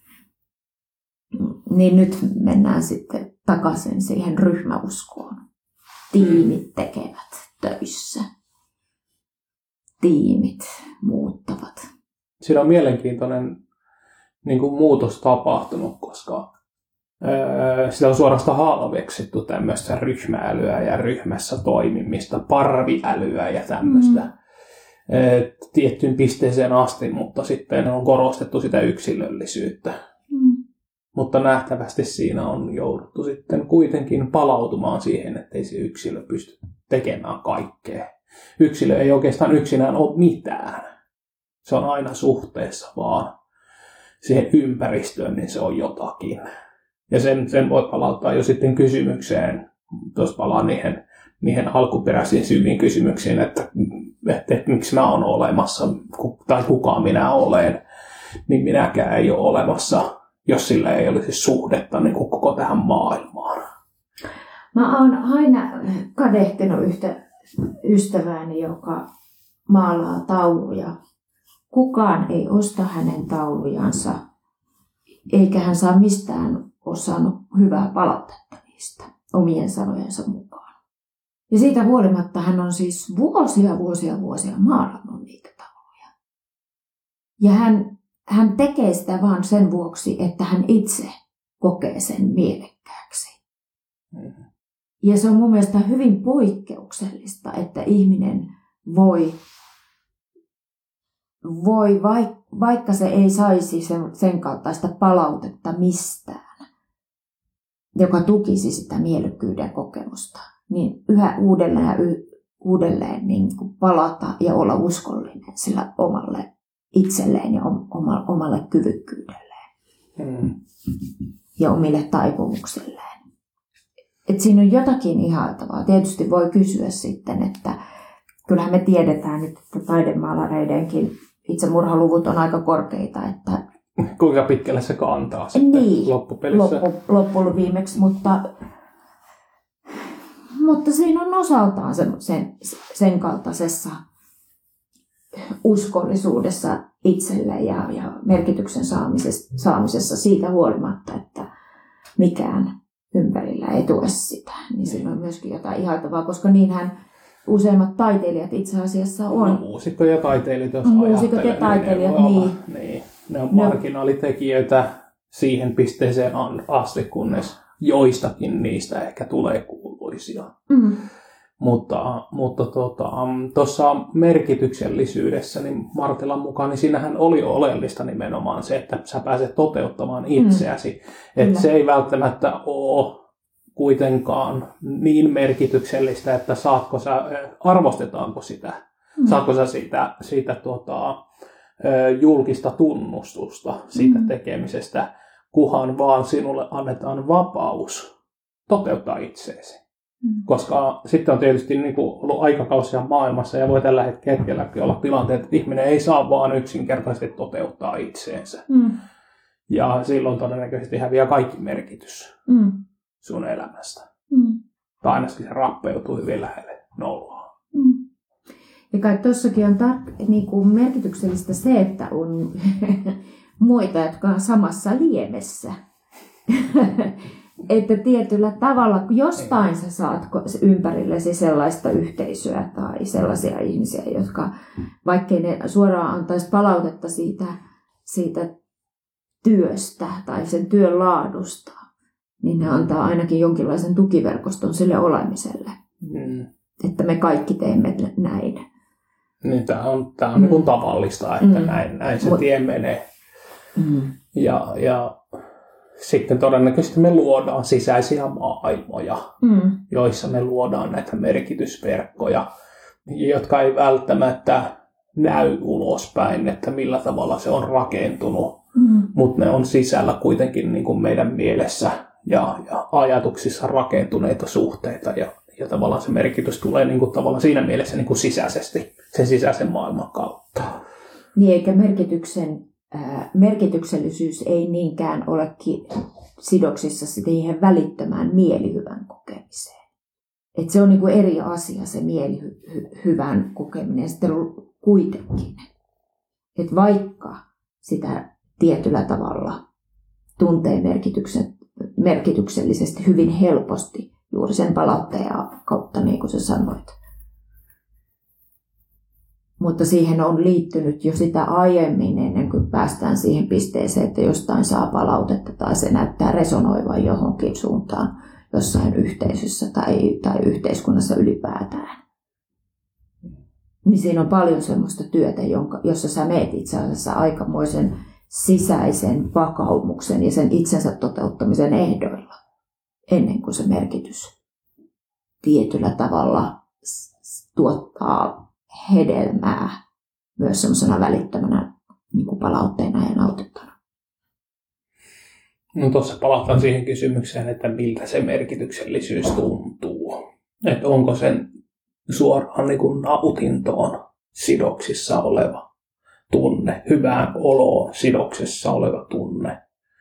niin nyt mennään sitten takaisin siihen ryhmäuskoon. Tiimit tekevät töissä. Tiimit muuttavat. Siinä on mielenkiintoinen niin kuin muutos tapahtunut, koska öö, sitä on suorastaan halveksittu tämmöistä ryhmäälyä ja ryhmässä toimimista, parviälyä ja tämmöistä mm. öö, tiettyyn pisteeseen asti, mutta sitten on korostettu sitä yksilöllisyyttä. Mm. Mutta nähtävästi siinä on jouduttu sitten kuitenkin palautumaan siihen, ettei se yksilö pysty tekemään kaikkea. Yksilö ei oikeastaan yksinään ole mitään. Se on aina suhteessa vaan siihen ympäristöön, niin se on jotakin. Ja sen, sen voi palauttaa jo sitten kysymykseen, tuossa palaan niihin, niihin alkuperäisiin syviin kysymyksiin, että, että, että miksi mä oon olemassa, tai kuka minä olen, niin minäkään ei ole olemassa, jos sillä ei olisi suhdetta niin kuin koko tähän maailmaan. Mä oon aina kadehtinut yhtä ystävääni, joka maalaa tauluja. Kukaan ei osta hänen taulujansa, eikä hän saa mistään osannut hyvää palautetta niistä omien sanojensa mukaan. Ja siitä huolimatta hän on siis vuosia, vuosia, vuosia maalannut niitä tauluja. Ja hän, hän tekee sitä vaan sen vuoksi, että hän itse kokee sen mielekkääksi. Mm-hmm. Ja se on mun mielestä hyvin poikkeuksellista, että ihminen voi... Voi, vaikka se ei saisi sen, sen kaltaista palautetta mistään, joka tukisi sitä mielekkyyden kokemusta, niin yhä uudelleen ja y, uudelleen niin kuin palata ja olla uskollinen sillä omalle itselleen ja omalle, omalle kyvykkyydelleen mm. ja omille taipumukselleen. Et siinä on jotakin ihailtavaa. Tietysti voi kysyä sitten, että kyllähän me tiedetään nyt, että taidemaalareidenkin itsemurhaluvut on aika korkeita. Että kuinka pitkälle se kantaa sitten niin, loppupelissä? Loppu, loppujen viimeksi, mutta, mutta siinä on osaltaan sen, sen, sen kaltaisessa uskollisuudessa itselle ja, ja merkityksen saamisessa, saamisessa siitä huolimatta, että mikään ympärillä ei tue sitä. Niin siinä on myöskin jotain ihailtavaa, koska niinhän useimmat taiteilijat itse asiassa on. No, muusikko ja taiteilijat, jos muusikot ja taiteilijat, niin. niin. niin. Ne on marginaalitekijöitä siihen pisteeseen asti, kunnes joistakin niistä ehkä tulee kuuluisia. Mm. Mutta mutta tuossa tota, merkityksellisyydessä, niin Martelan mukaan, niin siinähän oli oleellista nimenomaan se, että sä pääset toteuttamaan itseäsi. Mm. Että se ei välttämättä ole kuitenkaan niin merkityksellistä, että saatko sä, arvostetaanko sitä, mm. saatko sä siitä, siitä tuota, julkista tunnustusta siitä mm. tekemisestä, kunhan vaan sinulle annetaan vapaus toteuttaa itseesi. Mm. Koska sitten on tietysti niin kuin ollut aikakausia maailmassa ja voi tällä hetkelläkin olla tilanteet, että ihminen ei saa vaan yksinkertaisesti toteuttaa itseensä. Mm. Ja silloin todennäköisesti häviää kaikki merkitys mm. sun elämästä. Mm. Tai ainakin se rappeutuu hyvin lähelle nollaa. Mm. Ja kai tuossakin on tar- niinku merkityksellistä se, että on muita, jotka on samassa liemessä. Että tietyllä tavalla, kun jostain sä saat ympärillesi sellaista yhteisöä tai sellaisia ihmisiä, jotka vaikkei ne suoraan antaisi palautetta siitä, siitä työstä tai sen työn laadusta, niin ne antaa ainakin jonkinlaisen tukiverkoston sille olemiselle. Mm. Että me kaikki teemme näin. Niin, tämä on, tämä on mm. niin kuin tavallista, että mm. näin, näin se Mut, tie menee. Mm. Ja, ja sitten todennäköisesti me luodaan sisäisiä maailmoja, mm. joissa me luodaan näitä merkitysverkkoja, jotka ei välttämättä näy ulospäin, että millä tavalla se on rakentunut. Mm. Mutta ne on sisällä kuitenkin niin kuin meidän mielessä ja, ja ajatuksissa rakentuneita suhteita. Ja, ja tavallaan se merkitys tulee niin kuin tavallaan siinä mielessä niin kuin sisäisesti, sen sisäisen maailman kautta. Niin, eikä merkityksen, äh, merkityksellisyys ei niinkään ole sidoksissa siihen välittömään mielihyvän kokemiseen. Et se on niin kuin eri asia se mielihyvän kokeminen sitten kuitenkin. Et vaikka sitä tietyllä tavalla tuntee merkityksellisesti hyvin helposti juuri sen palautteen kautta, niin kuin sä sanoit. Mutta siihen on liittynyt jo sitä aiemmin, ennen kuin päästään siihen pisteeseen, että jostain saa palautetta tai se näyttää resonoivan johonkin suuntaan jossain yhteisössä tai, tai yhteiskunnassa ylipäätään. Niin siinä on paljon semmoista työtä, jonka, jossa sä meet itse asiassa aikamoisen sisäisen vakaumuksen ja sen itsensä toteuttamisen ehdoilla, ennen kuin se merkitys tietyllä tavalla tuottaa hedelmää myös semmoisena välittömänä niin kuin palautteena ja nautittuna. No tuossa palataan siihen kysymykseen, että miltä se merkityksellisyys tuntuu. Että onko sen suoraan niin kuin nautintoon sidoksissa oleva tunne, hyvään oloon sidoksissa oleva tunne.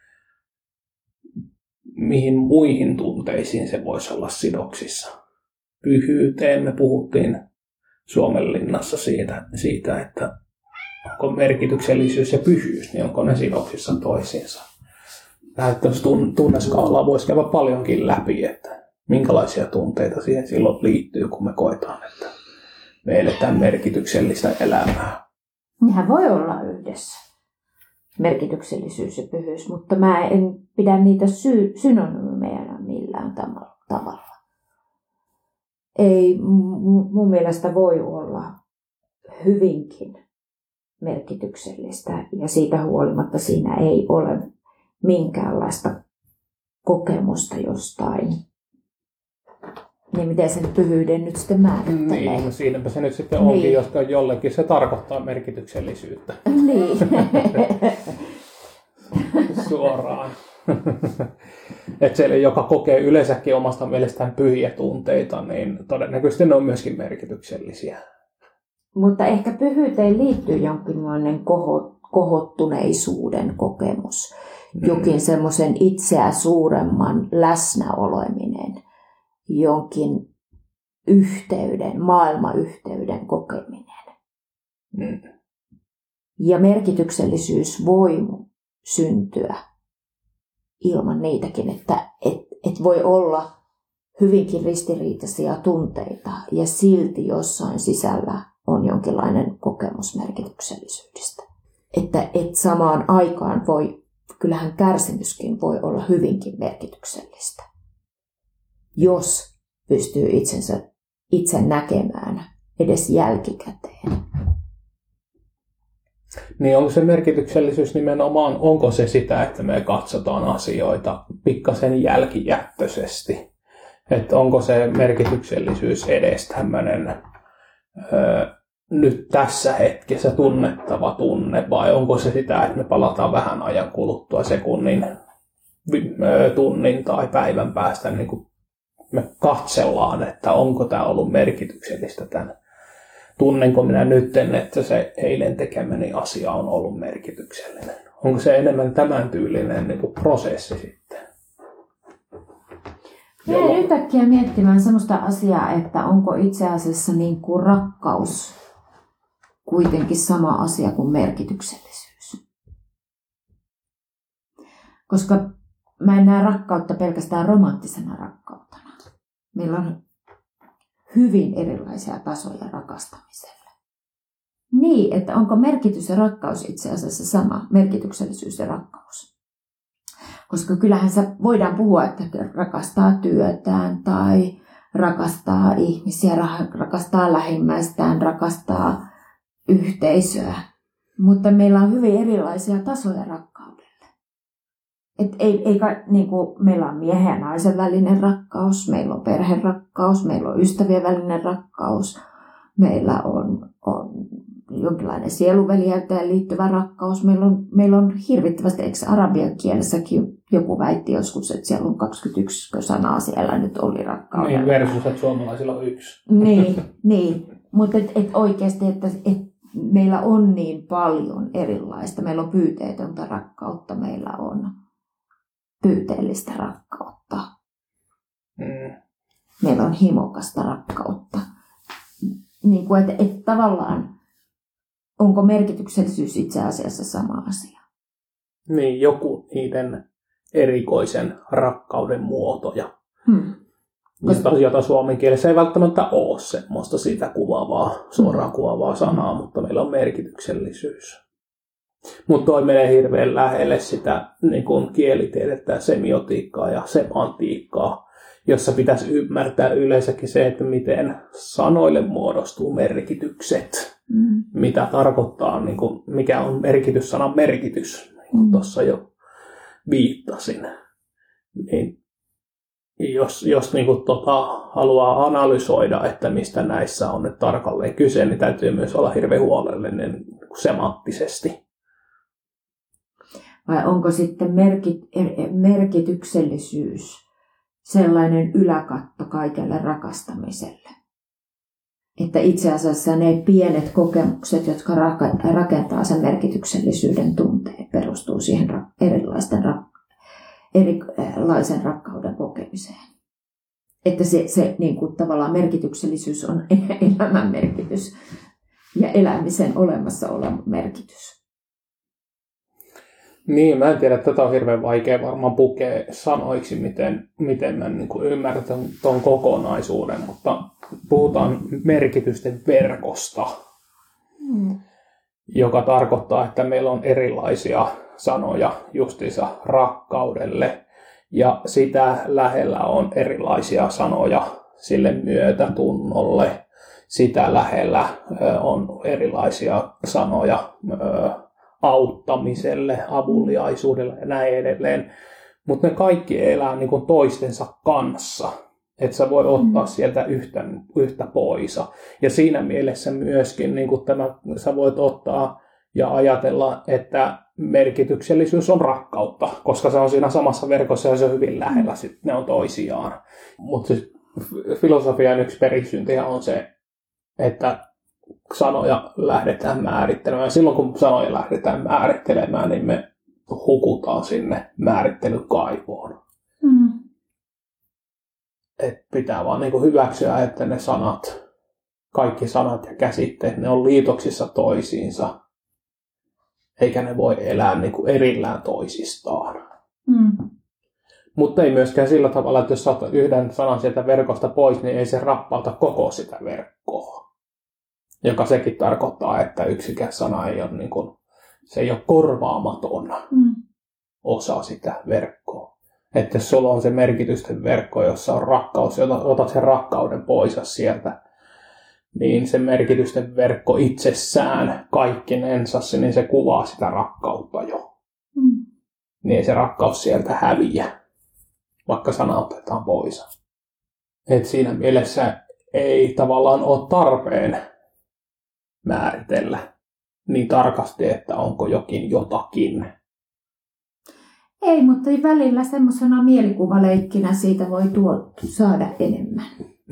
Mihin muihin tunteisiin se voisi olla sidoksissa? Pyhyyteen me puhuttiin Suomenlinnassa siitä, siitä, että onko merkityksellisyys ja pyhyys, niin onko ne sidoksissa toisiinsa. Tästä tunneskaalaa voisi käydä paljonkin läpi, että minkälaisia tunteita siihen silloin liittyy, kun me koetaan, että me eletään merkityksellistä elämää. Nehän voi olla yhdessä, merkityksellisyys ja pyhyys, mutta mä en pidä niitä sy- synonyymeina millään tavalla. Ei mun mielestä voi olla hyvinkin merkityksellistä ja siitä huolimatta siinä ei ole minkäänlaista kokemusta jostain. Niin miten sen pyhyyden nyt sitten määrittelee? Niin, siinäpä se nyt sitten onkin, niin. Joska jollekin se tarkoittaa merkityksellisyyttä. Niin. Suoraan. Että se, joka kokee yleensäkin omasta mielestään pyhiä tunteita, niin todennäköisesti ne on myöskin merkityksellisiä. Mutta ehkä pyhyyteen liittyy jonkinlainen koho, kohottuneisuuden kokemus. Mm. Jokin semmoisen itseä suuremman läsnäoleminen. Jonkin yhteyden, maailmayhteyden kokeminen. Mm. Ja merkityksellisyys voi syntyä ilman niitäkin, että et, et voi olla hyvinkin ristiriitaisia tunteita ja silti jossain sisällä on jonkinlainen kokemus merkityksellisyydestä. Että et samaan aikaan voi, kyllähän kärsimyskin voi olla hyvinkin merkityksellistä, jos pystyy itsensä, itse näkemään edes jälkikäteen. Niin onko se merkityksellisyys nimenomaan, onko se sitä, että me katsotaan asioita pikkasen jälkijättöisesti? Että onko se merkityksellisyys edes tämmöinen öö, nyt tässä hetkessä tunnettava tunne, vai onko se sitä, että me palataan vähän ajan kuluttua sekunnin, öö, tunnin tai päivän päästä, niin kuin me katsellaan, että onko tämä ollut merkityksellistä tämän. Tunnenko minä nyt, että se eilen tekemäni asia on ollut merkityksellinen? Onko se enemmän tämän tyylinen niin kuin prosessi sitten? Jäin yhtäkkiä miettimään sellaista asiaa, että onko itse asiassa niin kuin rakkaus kuitenkin sama asia kuin merkityksellisyys. Koska mä en näe rakkautta pelkästään romanttisena rakkautena. Meillä on hyvin erilaisia tasoja rakastamiselle. Niin, että onko merkitys ja rakkaus itse asiassa sama, merkityksellisyys ja rakkaus. Koska kyllähän se voidaan puhua, että rakastaa työtään tai rakastaa ihmisiä, rakastaa lähimmäistään, rakastaa yhteisöä. Mutta meillä on hyvin erilaisia tasoja rakkaudelle. Et ei, ei, niin kuin, meillä on miehen ja naisen välinen rakkaus, meillä on perherakkaus, meillä on ystävien välinen rakkaus, meillä on, on jonkinlainen sieluveljeyteen liittyvä rakkaus. Meillä on, meillä on hirvittävästi, eikö arabian kielessäkin joku väitti joskus, että siellä on kaksikymmentäyksi sanaa siellä nyt oli rakkaudella. Niin, versus, että suomalaisilla on yksi. Niin, niin. Mutta et, et oikeasti, että et meillä on niin paljon erilaista. Meillä on pyyteetöntä rakkautta, meillä on pyyteellistä rakkautta. Mm. Meillä on himokasta rakkautta. Niin kuin, että, että tavallaan onko merkityksellisyys itse asiassa sama asia? Niin, joku niiden erikoisen rakkauden muotoja. Hmm. Koska jota suomen kielessä ei välttämättä ole semmoista sitä kuvaavaa, suoraan kuvaavaa sanaa, mutta meillä on merkityksellisyys. Mutta toi menee hirveän lähelle sitä niin kuin kielitiedettä, semiotiikkaa ja semantiikkaa, jossa pitäisi ymmärtää yleensäkin se, että miten sanoille muodostuu merkitykset. Mm. Mitä tarkoittaa, niin kuin, mikä on merkityssanan merkitys, niin kuin mm. tuossa jo viittasin. Niin, jos jos niin kuin, tota, haluaa analysoida, että mistä näissä on nyt tarkalleen kyse, niin täytyy myös olla hirveän huolellinen niin kuin semanttisesti. Vai onko sitten merkit, merkityksellisyys sellainen yläkatto kaikelle rakastamiselle? Että itse asiassa ne pienet kokemukset, jotka rakentaa sen merkityksellisyyden tunteen, perustuu siihen erilaisten, erilaisen rakkauden kokemiseen. Että se, se niin kuin tavallaan merkityksellisyys on elämän merkitys ja elämisen olemassaolon merkitys. Niin, mä en tiedä, että tätä on hirveän vaikea varmaan pukea sanoiksi, miten, miten mä niin kuin ymmärrän tuon kokonaisuuden, mutta puhutaan merkitysten verkosta, mm. joka tarkoittaa, että meillä on erilaisia sanoja justiinsa rakkaudelle, ja sitä lähellä on erilaisia sanoja sille myötätunnolle, sitä lähellä on erilaisia sanoja auttamiselle, avuliaisuudelle ja näin edelleen. Mutta ne kaikki elää niin kuin toistensa kanssa. Että sä voi ottaa mm. sieltä yhtä, yhtä poisa. Ja siinä mielessä myöskin niin kuin tämä, sä voit ottaa ja ajatella, että merkityksellisyys on rakkautta, koska se on siinä samassa verkossa ja se on hyvin lähellä. Sit ne on toisiaan. Mutta siis filosofian yksi perisyntihän on se, että sanoja lähdetään määrittelemään. Silloin kun sanoja lähdetään määrittelemään, niin me hukutaan sinne määrittelykaivoon. Mm. Et pitää vaan niinku hyväksyä, että ne sanat, kaikki sanat ja käsitteet, ne on liitoksissa toisiinsa. Eikä ne voi elää niinku erillään toisistaan. Mm. Mutta ei myöskään sillä tavalla, että jos saat yhden sanan sieltä verkosta pois, niin ei se rappauta koko sitä verkkoa. Joka sekin tarkoittaa, että yksikään sana ei ole, niin kuin, se ei ole korvaamaton mm. osa sitä verkkoa. Että jos sulla on se merkitysten verkko, jossa on rakkaus, ja otat sen rakkauden pois sieltä, niin se merkitysten verkko itsessään, kaikkinensa, niin se kuvaa sitä rakkautta jo. Mm. Niin ei se rakkaus sieltä häviä, vaikka sana otetaan pois. Et siinä mielessä ei tavallaan ole tarpeen määritellä niin tarkasti, että onko jokin jotakin. Ei, mutta välillä semmoisena mielikuvaleikkinä siitä voi tuo, saada enemmän.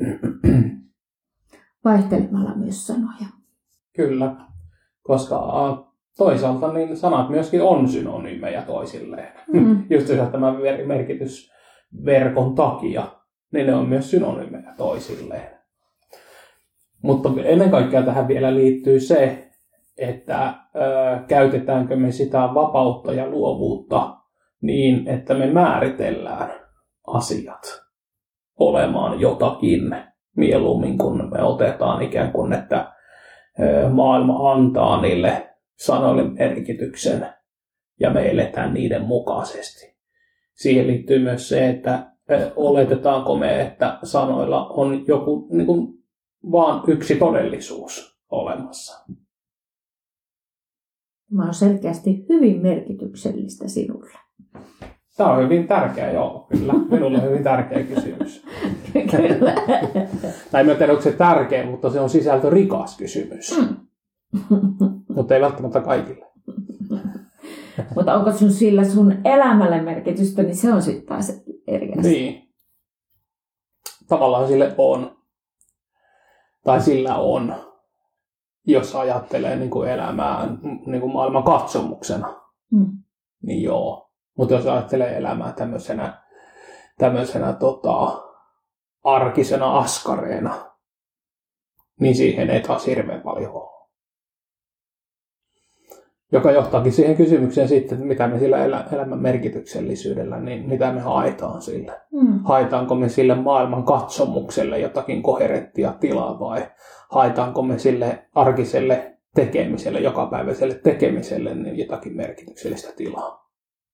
Vaihtelemalla myös sanoja. Kyllä, koska toisaalta niin sanat myöskin on synonyymejä toisilleen. Mm. Just tämä merkitysverkon takia, niin ne on myös synonyymejä toisilleen. Mutta ennen kaikkea tähän vielä liittyy se, että ö, käytetäänkö me sitä vapautta ja luovuutta niin, että me määritellään asiat olemaan jotakin mieluummin, kun me otetaan ikään kuin, että ö, maailma antaa niille sanoille merkityksen ja me eletään niiden mukaisesti. Siihen liittyy myös se, että ö, oletetaanko me, että sanoilla on joku niin kuin, vaan yksi todellisuus olemassa. Tämä on selkeästi hyvin merkityksellistä sinulle. Tämä on hyvin tärkeä, joo, kyllä. Minulle on hyvin tärkeä kysymys. Kyllä. Tai en tiedä, onko se tärkeä, mutta se on sisältörikas kysymys. Mm. Mutta ei välttämättä kaikille. Mutta onko sun sillä sun elämälle merkitystä, niin se on sitten taas eri asia. Niin. Tavallaan sille on. Tai sillä on, jos ajattelee niin kuin elämää niin kuin maailman katsomuksena. Mm. Niin joo. Mutta jos ajattelee elämää tämmöisenä, tämmöisenä tota, arkisena askareena, niin siihen ei taas hirveän paljon ole. Joka johtaakin siihen kysymykseen sitten, että mitä me sillä elä, elämän merkityksellisyydellä, niin mitä me haetaan sille. Mm. Haetaanko me sille maailman katsomukselle jotakin koherenttia tilaa vai haetaanko me sille arkiselle tekemiselle, jokapäiväiselle tekemiselle niin jotakin merkityksellistä tilaa.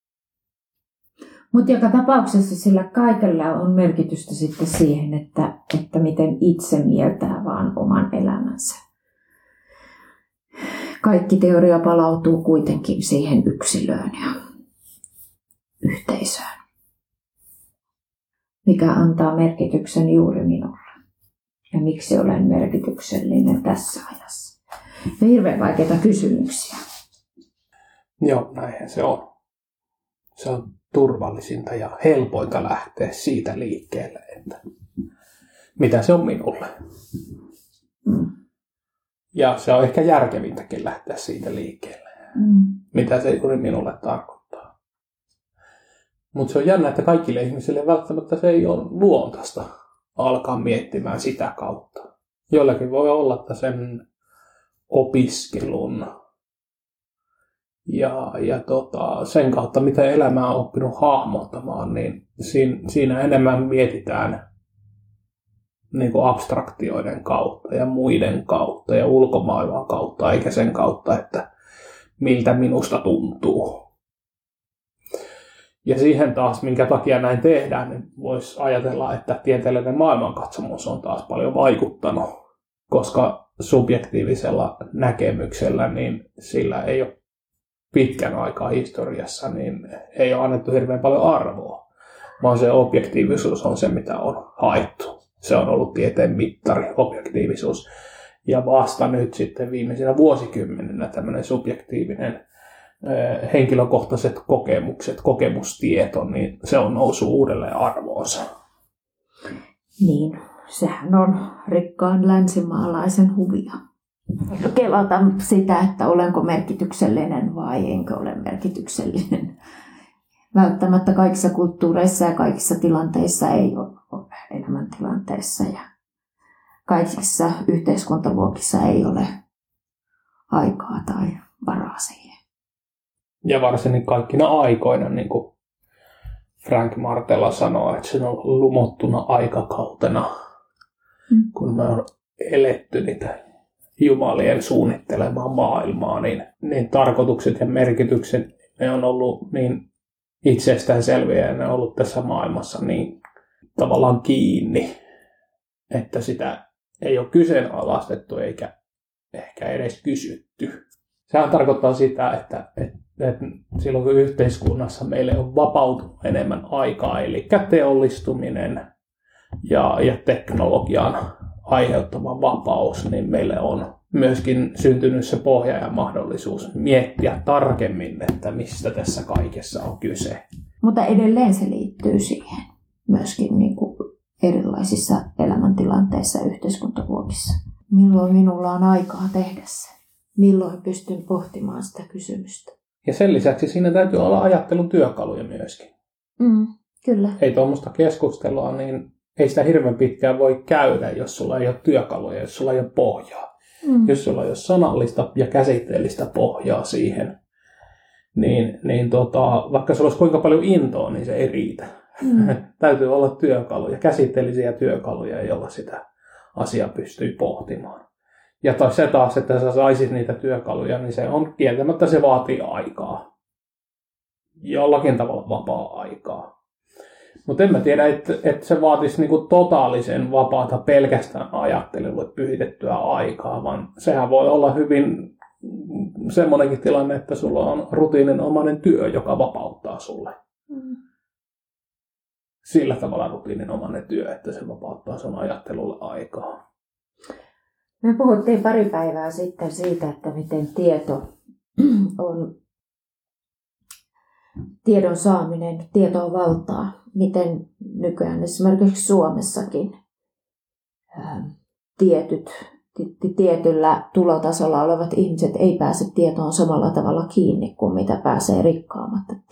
Mutta joka tapauksessa sillä kaikella on merkitystä sitten siihen, että, että miten itse mieltää vaan oman elämänsä. Kaikki teoria palautuu kuitenkin siihen yksilöön ja yhteisöön, mikä antaa merkityksen juuri minulle ja miksi olen merkityksellinen tässä ajassa. Ja hirveän vaikeita kysymyksiä. Joo, näinhän se on. Se on turvallisinta ja helpointa lähteä siitä liikkeelle, että mitä se on minulle. Mm. Ja se on ehkä järkevintäkin lähteä siitä liikkeelle, mm. mitä se juuri minulle tarkoittaa. Mutta se on jännä, että kaikille ihmisille välttämättä se ei ole luontaista alkaa miettimään sitä kautta. Jollakin voi olla, että sen opiskelun ja, ja tota, sen kautta, mitä elämää on oppinut hahmottamaan, niin siinä, siinä enemmän mietitään niin kuin abstraktioiden kautta ja muiden kautta ja ulkomaailman kautta, eikä sen kautta, että miltä minusta tuntuu. Ja siihen taas, minkä takia näin tehdään, niin voisi ajatella, että tieteellinen maailmankatsomus on taas paljon vaikuttanut, koska subjektiivisella näkemyksellä, niin sillä ei ole pitkän aikaa historiassa, niin ei ole annettu hirveän paljon arvoa, vaan se objektiivisuus on se, mitä on haettu. Se on ollut tieteen mittari, objektiivisuus. Ja vasta nyt sitten viimeisinä vuosikymmeninä tämmöinen subjektiivinen eh, henkilökohtaiset kokemukset, kokemustieto, niin se on noussut uudelleen arvoonsa. Niin, sehän on rikkaan länsimaalaisen huvia. Kelata sitä, että olenko merkityksellinen vai enkö ole merkityksellinen. Välttämättä kaikissa kulttuureissa ja kaikissa tilanteissa ei ole elämäntilanteissa ja kaikissa yhteiskuntaluokissa ei ole aikaa tai varaa siihen. Ja varsinkin kaikkina aikoina, niin kuin Frank Martela sanoo, että se on lumottuna aikakautena, mm. kun me on eletty niitä jumalien suunnittelemaa maailmaa, niin, niin tarkoitukset ja merkitykset, ne on ollut niin itsestäänselviä ja ne on ollut tässä maailmassa niin tavallaan kiinni, että sitä ei ole kyseenalaistettu eikä ehkä edes kysytty. Sehän tarkoittaa sitä, että, että, että silloin kun yhteiskunnassa meille on vapautunut enemmän aikaa, eli teollistuminen, ja, ja teknologian aiheuttama vapaus, niin meille on myöskin syntynyt se pohja ja mahdollisuus miettiä tarkemmin, että mistä tässä kaikessa on kyse. Mutta edelleen se liittyy siihen myöskin niin kuin erilaisissa elämäntilanteissa ja yhteiskuntaluokissa. Milloin minulla on aikaa tehdä se? Milloin pystyn pohtimaan sitä kysymystä? Ja sen lisäksi siinä täytyy olla ajattelun työkaluja myöskin. Mm, kyllä. Ei tuommoista keskustelua, niin ei sitä hirveän pitkään voi käydä, jos sulla ei ole työkaluja, jos sulla ei ole pohjaa. Mm. Jos sulla ei ole sanallista ja käsitteellistä pohjaa siihen, niin, niin tota, vaikka sulla olisi kuinka paljon intoa, niin se ei riitä. Mm. Täytyy olla työkaluja, käsitteellisiä työkaluja, joilla sitä asiaa pystyy pohtimaan. Ja taas se taas, että sä saisit niitä työkaluja, niin se on kieltämättä, se vaatii aikaa. Jollakin tavalla vapaa-aikaa. Mutta en mä tiedä, että, että se vaatisi niinku totaalisen vapaata pelkästään ajattelulle pyhitettyä aikaa, vaan sehän voi olla hyvin semmoinenkin tilanne, että sulla on rutiininomainen työ, joka vapauttaa sulle. Mm. Sillä tavalla rutiininomainen työ, että se vapauttaa sun ajattelulle aikaa. Me puhuttiin pari päivää sitten siitä, että miten tieto on, tiedon saaminen, tieto on valtaa. Miten nykyään esimerkiksi Suomessakin ää, tietyt, tietyllä tulotasolla olevat ihmiset ei pääse tietoon samalla tavalla kiinni kuin mitä pääsee rikkaammat. Että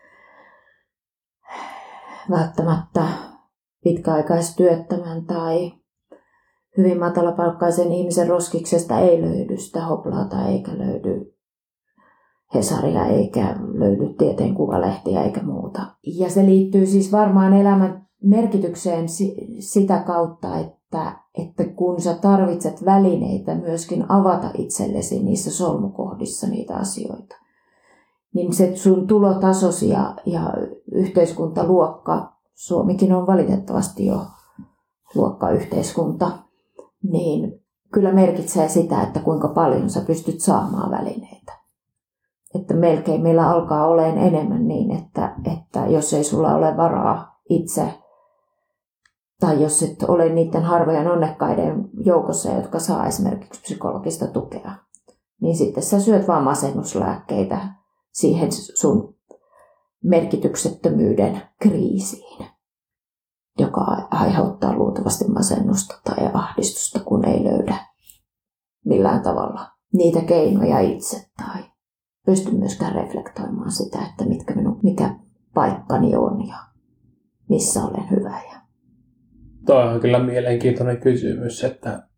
välttämättä pitkäaikaistyöttömän tai hyvin matalapalkkaisen ihmisen roskiksesta ei löydy sitä hoplaata eikä löydy Hesaria eikä löydy tieteenkuvalehtiä eikä muuta. Ja se liittyy siis varmaan elämän merkitykseen sitä kautta, että, että kun sä tarvitset välineitä myöskin avata itsellesi niissä solmukohdissa niitä asioita, niin se sun tulotasosi ja, ja yhteiskuntaluokka, Suomikin on valitettavasti jo luokkayhteiskunta, niin kyllä merkitsee sitä, että kuinka paljon sä pystyt saamaan välineitä. Että melkein meillä alkaa olemaan enemmän niin, että, että jos ei sulla ole varaa itse, tai jos et ole niiden harvojen onnekkaiden joukossa, jotka saa esimerkiksi psykologista tukea, niin sitten sä syöt vaan masennuslääkkeitä siihen sun merkityksettömyyden kriisiin, joka aiheuttaa luultavasti masennusta tai ahdistusta, kun ei löydä millään tavalla niitä keinoja itse tai pysty myöskään reflektoimaan sitä, että mitkä minun, mikä paikkani on ja missä olen hyvä. Ja Tuo on kyllä mielenkiintoinen kysymys, että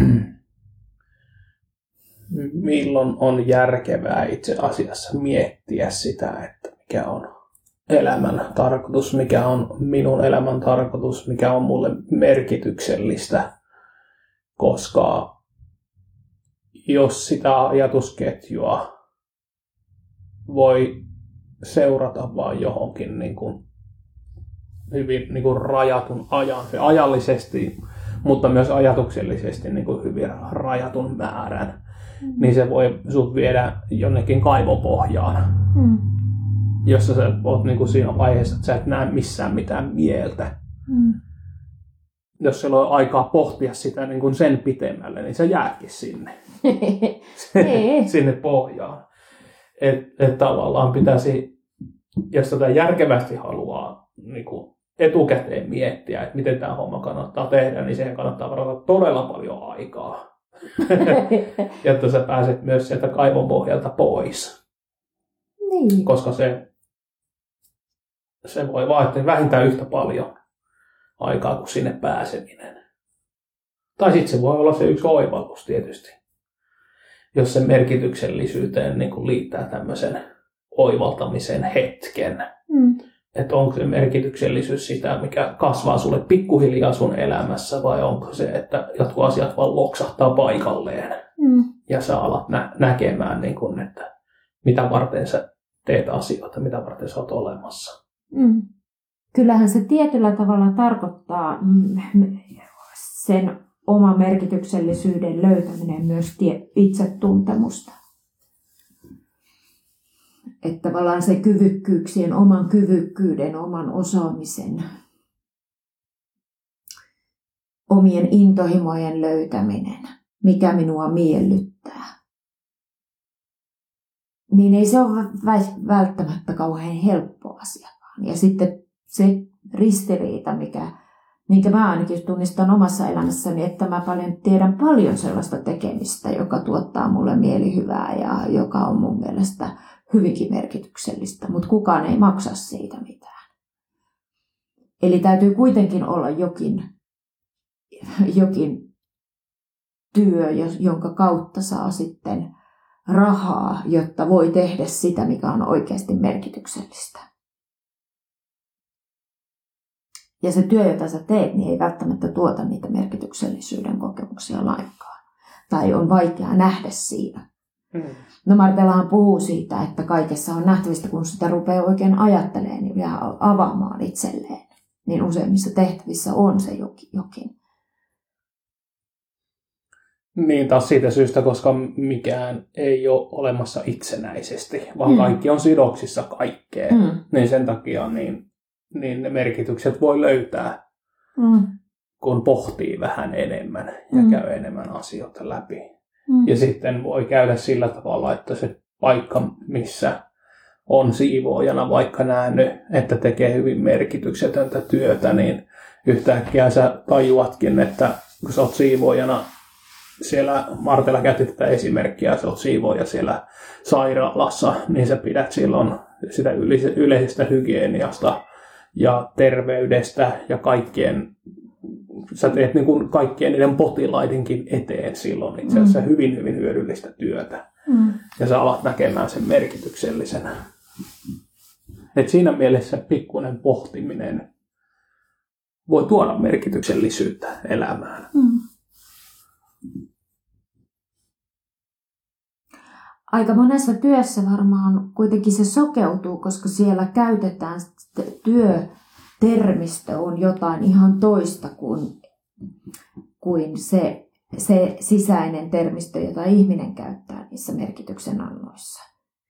milloin on järkevää itse asiassa miettiä sitä, että mikä on elämän tarkoitus, mikä on minun elämän tarkoitus, mikä on mulle merkityksellistä, koska jos sitä ajatusketjua voi seurata vaan johonkin niin kuin hyvin niin kuin rajatun ajan, ajallisesti, mutta myös ajatuksellisesti niin kuin hyvin rajatun määrän, mm. niin se voi sut viedä jonnekin kaivopohjaan, mm. jossa sä oot niin kuin siinä vaiheessa, että sä et näe missään mitään mieltä. Mm. Jos sulla on aikaa pohtia sitä niin kuin sen pitemmälle, niin sä jäätkin sinne, sinne pohjaan. Että et tavallaan pitäisi, jos tätä järkevästi haluaa niin kuin etukäteen miettiä, että miten tämä homma kannattaa tehdä, niin siihen kannattaa varata todella paljon aikaa, jotta sä pääset myös sieltä kaivon pohjalta pois. Niin. Koska se, se voi vaatia vähintään yhtä paljon aikaa kuin sinne pääseminen. Tai sitten se voi olla se yksi oivallus tietysti, jos sen merkityksellisyyteen niin kuin liittää tämmöisen oivaltamisen hetken. Mm. Että onko se merkityksellisyys sitä, mikä kasvaa sulle pikkuhiljaa sun elämässä, vai onko se, että jotkut asiat vaan loksahtaa paikalleen. Mm. Ja sä alat nä- näkemään, niin kun, että mitä varten sä teet asioita, mitä varten sä oot olemassa. Mm. Kyllähän se tietyllä tavalla tarkoittaa sen oman merkityksellisyyden löytäminen myös tie- itsetuntemusta. Että tavallaan se kyvykkyyksien, oman kyvykkyyden, oman osaamisen omien intohimojen löytäminen, mikä minua miellyttää, niin ei se ole välttämättä kauhean helppo asia. Ja sitten se ristiriita, mikä, minkä mä ainakin tunnistan omassa elämässäni, että mä paljon tiedän paljon sellaista tekemistä, joka tuottaa mulle mielihyvää ja joka on mun mielestä hyvinkin merkityksellistä, mutta kukaan ei maksa siitä mitään. Eli täytyy kuitenkin olla jokin, jokin työ, jonka kautta saa sitten rahaa, jotta voi tehdä sitä, mikä on oikeasti merkityksellistä. Ja se työ, jota sä teet, niin ei välttämättä tuota niitä merkityksellisyyden kokemuksia lainkaan. Tai on vaikea nähdä siinä. Mm. No Martellahan puhuu siitä, että kaikessa on nähtävistä, kun sitä rupeaa oikein ajattelemaan ja avaamaan itselleen. Niin useimmissa tehtävissä on se jokin. Niin taas siitä syystä, koska mikään ei ole olemassa itsenäisesti, vaan mm. kaikki on sidoksissa kaikkeen. Mm. Niin sen takia niin, niin ne merkitykset voi löytää, mm. kun pohtii vähän enemmän ja mm. käy enemmän asioita läpi. Mm. Ja sitten voi käydä sillä tavalla, että se paikka, missä on siivoojana vaikka nähnyt, että tekee hyvin merkityksetöntä työtä, niin yhtäkkiä sä tajuatkin, että kun sä oot siivoojana, siellä Martella käytti tätä esimerkkiä, sä oot siivooja siellä sairaalassa, niin sä pidät silloin sitä yleisestä hygieniasta ja terveydestä ja kaikkien, sä teet niin kuin kaikkien niiden potilaidenkin eteen silloin itse asiassa mm. hyvin, hyvin hyödyllistä työtä. Mm. Ja sä alat näkemään sen merkityksellisenä. Et siinä mielessä pikkuinen pohtiminen voi tuoda merkityksellisyyttä elämään. Mm. Aika monessa työssä varmaan kuitenkin se sokeutuu, koska siellä käytetään työtermistö on jotain ihan toista kuin, kuin se, se sisäinen termistö, jota ihminen käyttää niissä merkityksen annoissa.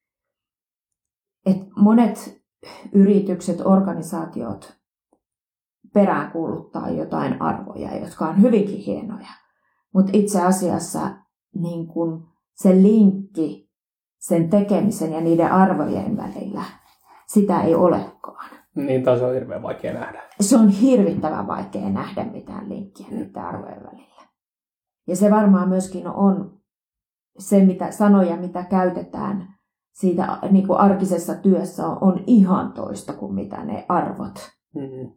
Et monet yritykset, organisaatiot peräänkuuluttaa jotain arvoja, jotka on hyvinkin hienoja. Mutta itse asiassa niin kun se linkki sen tekemisen ja niiden arvojen välillä, sitä ei olekaan. Niin, tai se on hirveän vaikea nähdä. Se on hirvittävän vaikea nähdä mitään linkkiä niiden arvojen välillä. Ja se varmaan myöskin on se mitä sanoja, mitä käytetään siitä niin kuin arkisessa työssä on, on ihan toista kuin mitä ne arvot. Mm-hmm.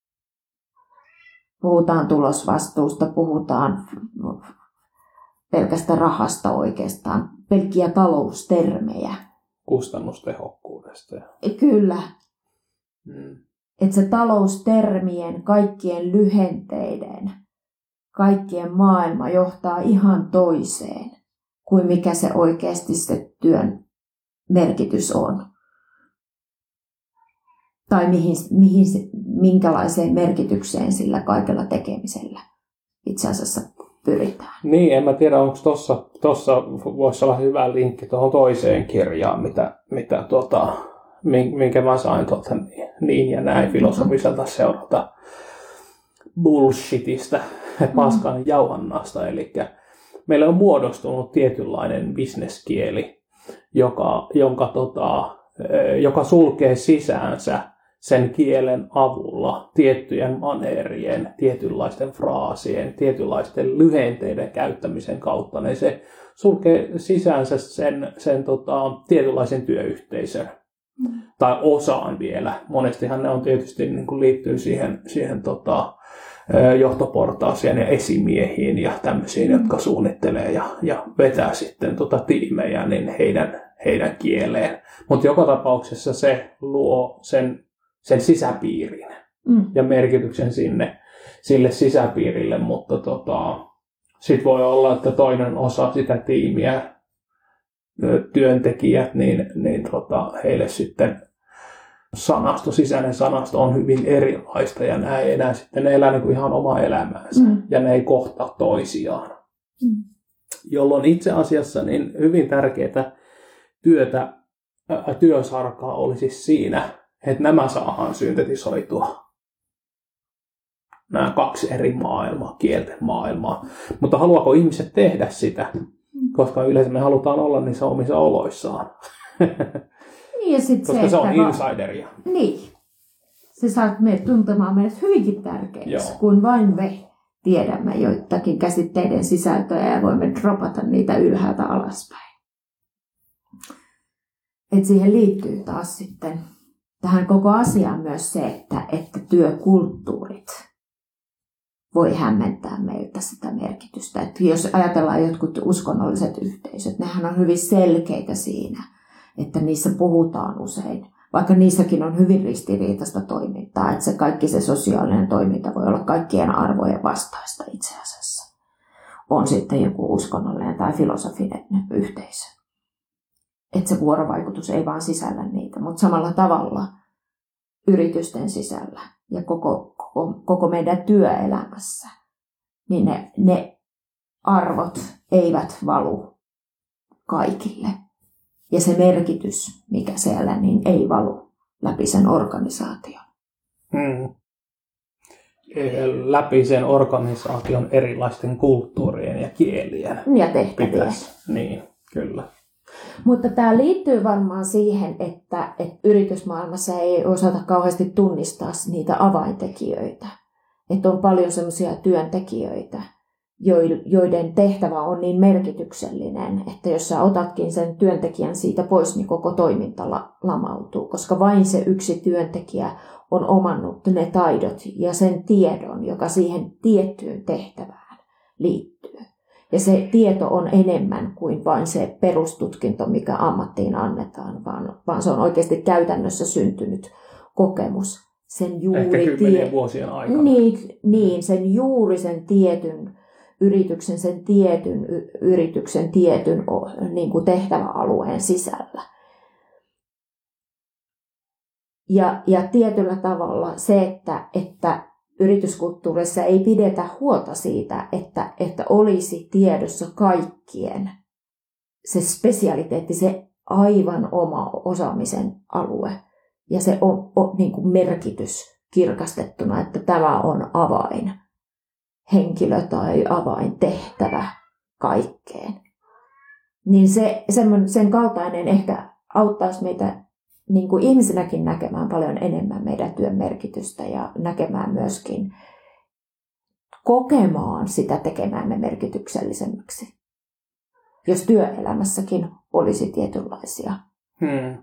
Puhutaan tulosvastuusta, puhutaan pelkästä rahasta oikeastaan, pelkkiä taloustermejä. Kustannustehokkuudesta. Kyllä. Mm. Että se taloustermien, kaikkien lyhenteiden, kaikkien maailma johtaa ihan toiseen kuin mikä se oikeasti se työn merkitys on. Tai mihin, mihin se, minkälaiseen merkitykseen sillä kaikella tekemisellä itse asiassa pyritään. Niin, en mä tiedä, onko tuossa, tuossa voisi olla hyvä linkki tuohon toiseen kirjaan, mitä, mitä tuota, minkä mä sain tuota, niin ja näin filosofiselta seurata bullshitista, paskan jauhannasta. Eli meillä on muodostunut tietynlainen bisneskieli, joka, jonka, tota, joka sulkee sisäänsä sen kielen avulla tiettyjen maneerien, tietynlaisten fraasien, tietynlaisten lyhenteiden käyttämisen kautta, niin se sulkee sisäänsä sen, sen tota, tietynlaisen työyhteisön. Mm. Tai osaan vielä. Monestihan ne on tietysti niin kuin liittyy siihen, siihen tota, johtoportaaseen ja esimiehiin ja tämmöisiin, mm. jotka suunnittelee ja, ja vetää sitten tota tiimejä niin heidän, heidän kieleen. Mutta joka tapauksessa se luo sen, sen sisäpiirin mm. ja merkityksen sinne, sille sisäpiirille, mutta tota, sitten voi olla, että toinen osa sitä tiimiä, työntekijät, niin, niin tota, heille sitten sanasto, sisäinen sanasto on hyvin erilaista ja nämä ei enää sitten ne elää niin kuin ihan omaa elämäänsä mm. ja ne ei kohtaa toisiaan. Mm. Jolloin itse asiassa niin hyvin tärkeää työtä, ää, työsarkaa olisi siinä, että nämä saadaan syntetisoitua. nämä kaksi eri maailmaa, kielten maailmaa. Mutta haluaako ihmiset tehdä sitä? Koska yleensä me halutaan olla niissä omissa oloissaan. Niin, ja sit koska se, se on että insideria. Va- niin. Se saat meidät tuntemaan meidät hyvinkin tärkeiksi, Joo. kun vain me tiedämme joitakin käsitteiden sisältöjä ja voimme dropata niitä ylhäältä alaspäin. Et siihen liittyy taas sitten tähän koko asiaan myös se, että, että työkulttuurit voi hämmentää meiltä sitä merkitystä. Että jos ajatellaan jotkut uskonnolliset yhteisöt, nehän on hyvin selkeitä siinä, että niissä puhutaan usein, vaikka niissäkin on hyvin ristiriitaista toimintaa, että se kaikki se sosiaalinen toiminta voi olla kaikkien arvojen vastaista itse asiassa. On sitten joku uskonnollinen tai filosofinen yhteisö. Että se vuorovaikutus ei vaan sisällä niitä, mutta samalla tavalla yritysten sisällä ja koko, koko, koko meidän työelämässä, niin ne, ne arvot eivät valu kaikille. Ja se merkitys, mikä siellä, niin ei valu läpi sen organisaation. Hmm. Läpi sen organisaation erilaisten kulttuurien ja kielien. Ja tehtäviä. Niin, kyllä. Mutta tämä liittyy varmaan siihen, että, että yritysmaailmassa ei osata kauheasti tunnistaa niitä avaintekijöitä. Että on paljon sellaisia työntekijöitä, joiden tehtävä on niin merkityksellinen, että jos sä otatkin sen työntekijän siitä pois, niin koko toiminta lamautuu. Koska vain se yksi työntekijä on omannut ne taidot ja sen tiedon, joka siihen tiettyyn tehtävään liittyy. Ja se tieto on enemmän kuin vain se perustutkinto, mikä ammattiin annetaan, vaan, vaan se on oikeasti käytännössä syntynyt kokemus. Sen juuri ehkä kymmenien tie- vuosien aikana. Niin, niin, sen juuri sen tietyn yrityksen, sen tietyn yrityksen tietyn niin kuin tehtäväalueen sisällä. Ja, ja tietyllä tavalla se, että, että yrityskulttuurissa ei pidetä huolta siitä, että, että olisi tiedossa kaikkien se spesialiteetti, se aivan oma osaamisen alue ja se on, on, niin kuin merkitys kirkastettuna, että tämä on avain henkilö tai avaintehtävä kaikkeen. Niin se, sen kaltainen ehkä auttaisi meitä niin kuin ihmisenäkin näkemään paljon enemmän meidän työn merkitystä ja näkemään myöskin, kokemaan sitä tekemäämme merkityksellisemmäksi. Jos työelämässäkin olisi tietynlaisia. Hmm.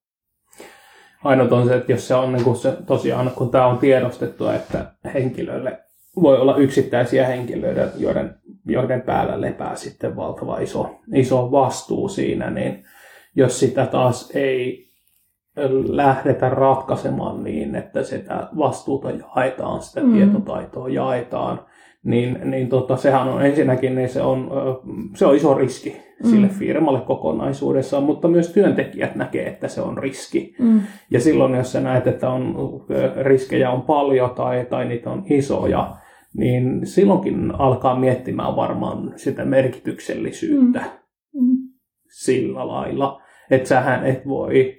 Ainut on se, että jos se on niin kuin se, tosiaan, kun tämä on tiedostettu, että henkilöille voi olla yksittäisiä henkilöitä, joiden, joiden päällä lepää sitten valtava iso, iso vastuu siinä, niin jos sitä taas ei lähdetä ratkaisemaan niin, että sitä vastuuta jaetaan, sitä mm. tietotaitoa jaetaan, niin, niin tota, sehän on ensinnäkin niin se, on, se on iso riski mm. sille firmalle kokonaisuudessaan, mutta myös työntekijät näkee, että se on riski. Mm. Ja silloin, jos sä näet, että on, riskejä on paljon tai, tai niitä on isoja, niin silloinkin alkaa miettimään varmaan sitä merkityksellisyyttä mm. Mm. sillä lailla, että sähän et voi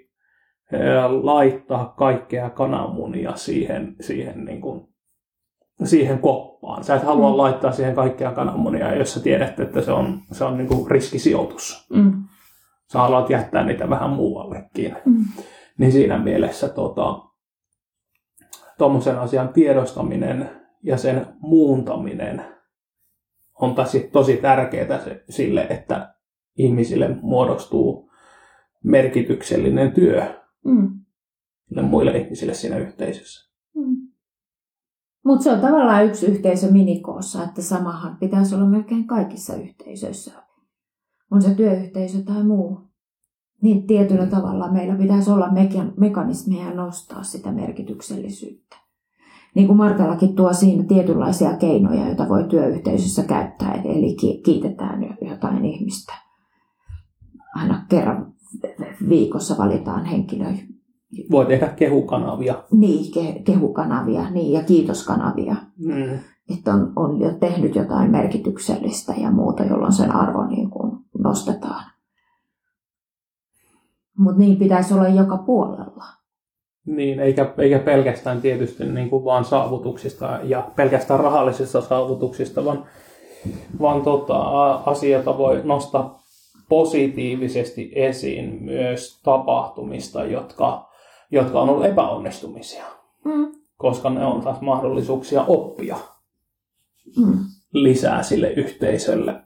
laittaa kaikkea kananmunia siihen, siihen, niin kuin, siihen koppaan. Sä et halua mm. laittaa siihen kaikkea kananmunia, jos sä tiedät, että se on, se on niin kuin riskisijoitus. Mm. Sä haluat jättää niitä vähän muuallekin. Mm. Niin siinä mielessä tuommoisen tota, asian tiedostaminen ja sen muuntaminen on tosi, tosi tärkeää sille, että ihmisille muodostuu merkityksellinen työ. Mm. muille ihmisille siinä yhteisössä. Mm. Mutta se on tavallaan yksi yhteisö minikoossa, että samahan pitäisi olla melkein kaikissa yhteisöissä. On se työyhteisö tai muu. Niin tietyllä tavalla meillä pitäisi olla mekanismeja nostaa sitä merkityksellisyyttä. Niin kuin Martalakin tuo siinä tietynlaisia keinoja, joita voi työyhteisössä käyttää. Eli kiitetään jotain ihmistä. Aina kerran viikossa valitaan henkilö. Voi tehdä kehukanavia. Niin, ke- kehukanavia niin, ja kiitoskanavia. Mm. Että on, on jo tehnyt jotain merkityksellistä ja muuta, jolloin sen arvo niin kuin nostetaan. Mutta niin pitäisi olla joka puolella. Niin, eikä, eikä pelkästään tietysti niin kuin vaan saavutuksista ja pelkästään rahallisista saavutuksista, vaan, vaan tota, asioita voi nostaa positiivisesti esiin myös tapahtumista, jotka, jotka on ollut epäonnistumisia, mm. koska ne on taas mahdollisuuksia oppia mm. lisää sille yhteisölle.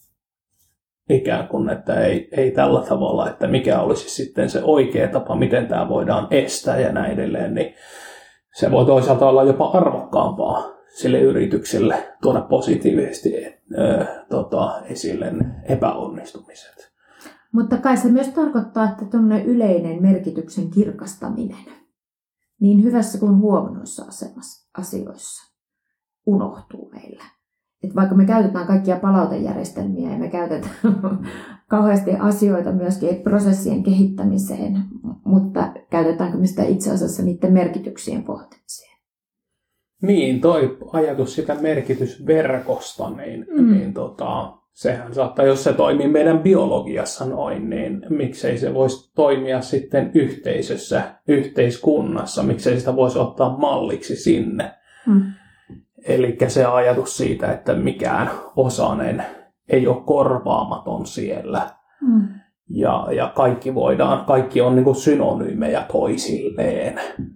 Ikään kuin, että ei, ei tällä tavalla, että mikä olisi sitten se oikea tapa, miten tämä voidaan estää ja näin edelleen, niin se voi toisaalta olla jopa arvokkaampaa sille yritykselle tuoda positiivisesti ö, tota, esille epäonnistumiset. Mutta kai se myös tarkoittaa, että tuommoinen yleinen merkityksen kirkastaminen niin hyvässä kuin huonoissa asioissa unohtuu meillä. Että vaikka me käytetään kaikkia palautejärjestelmiä ja me käytetään kauheasti asioita myöskin prosessien kehittämiseen, mutta käytetäänkö me sitä itse asiassa niiden merkityksien pohtimiseen? Niin, toi ajatus sitä merkitysverkosta, niin, mm. niin tota, sehän saattaa, jos se toimii meidän biologiassa noin, niin miksei se voisi toimia sitten yhteisössä, yhteiskunnassa, miksei sitä voisi ottaa malliksi sinne. Mm. Eli se ajatus siitä, että mikään osainen ei ole korvaamaton siellä. Mm. Ja, ja kaikki voidaan, kaikki on niin kuin synonyymejä toisilleen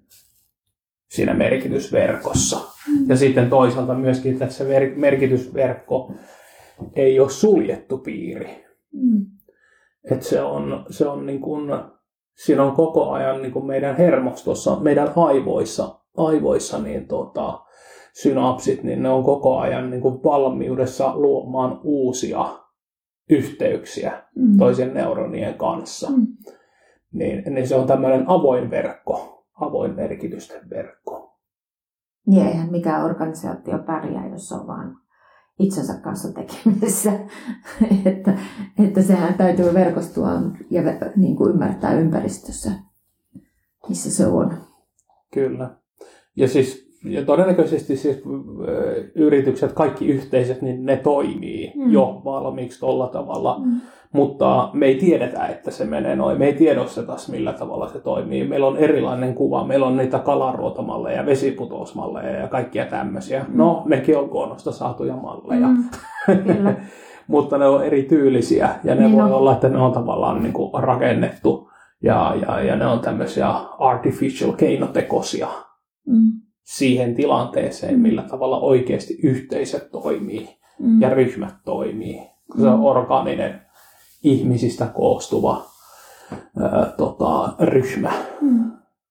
siinä merkitysverkossa. Mm. Ja sitten toisaalta myöskin, että se merkitysverkko ei ole suljettu piiri. Mm. Että se on, se on niin kuin, siinä on koko ajan niin kuin meidän hermostossa, meidän aivoissa, aivoissa niin tota, synapsit, niin ne on koko ajan niin kuin valmiudessa luomaan uusia yhteyksiä mm. toisen neuronien kanssa. Mm. Niin, niin se on tämmöinen avoin verkko, avoin merkitysten verkko. Niin eihän mikään organisaatio pärjää, jos on vaan itsensä kanssa tekemisissä. että, että sehän täytyy verkostua ja niin kuin ymmärtää ympäristössä, missä se on. Kyllä. Ja siis ja todennäköisesti siis yritykset, kaikki yhteisöt, niin ne toimii mm. jo valmiiksi tuolla tavalla, mm. mutta me ei tiedetä, että se menee noin. Me ei tiedosteta, millä tavalla se toimii. Meillä on erilainen kuva. Meillä on niitä kalaruotamalleja, vesiputousmalleja ja kaikkia tämmöisiä. Mm. No, nekin on luonnosta saatuja malleja. Mm. Mutta ne on erityylisiä ja ne niin voi on. olla, että ne on tavallaan niin kuin rakennettu ja, ja, ja ne on tämmöisiä artificial keinotekoisia. Mm. siihen tilanteeseen, millä tavalla oikeasti yhteisöt toimii mm. ja ryhmät toimii. Mm. Se on orgaaninen, ihmisistä koostuva ää, tota, ryhmä. Mm.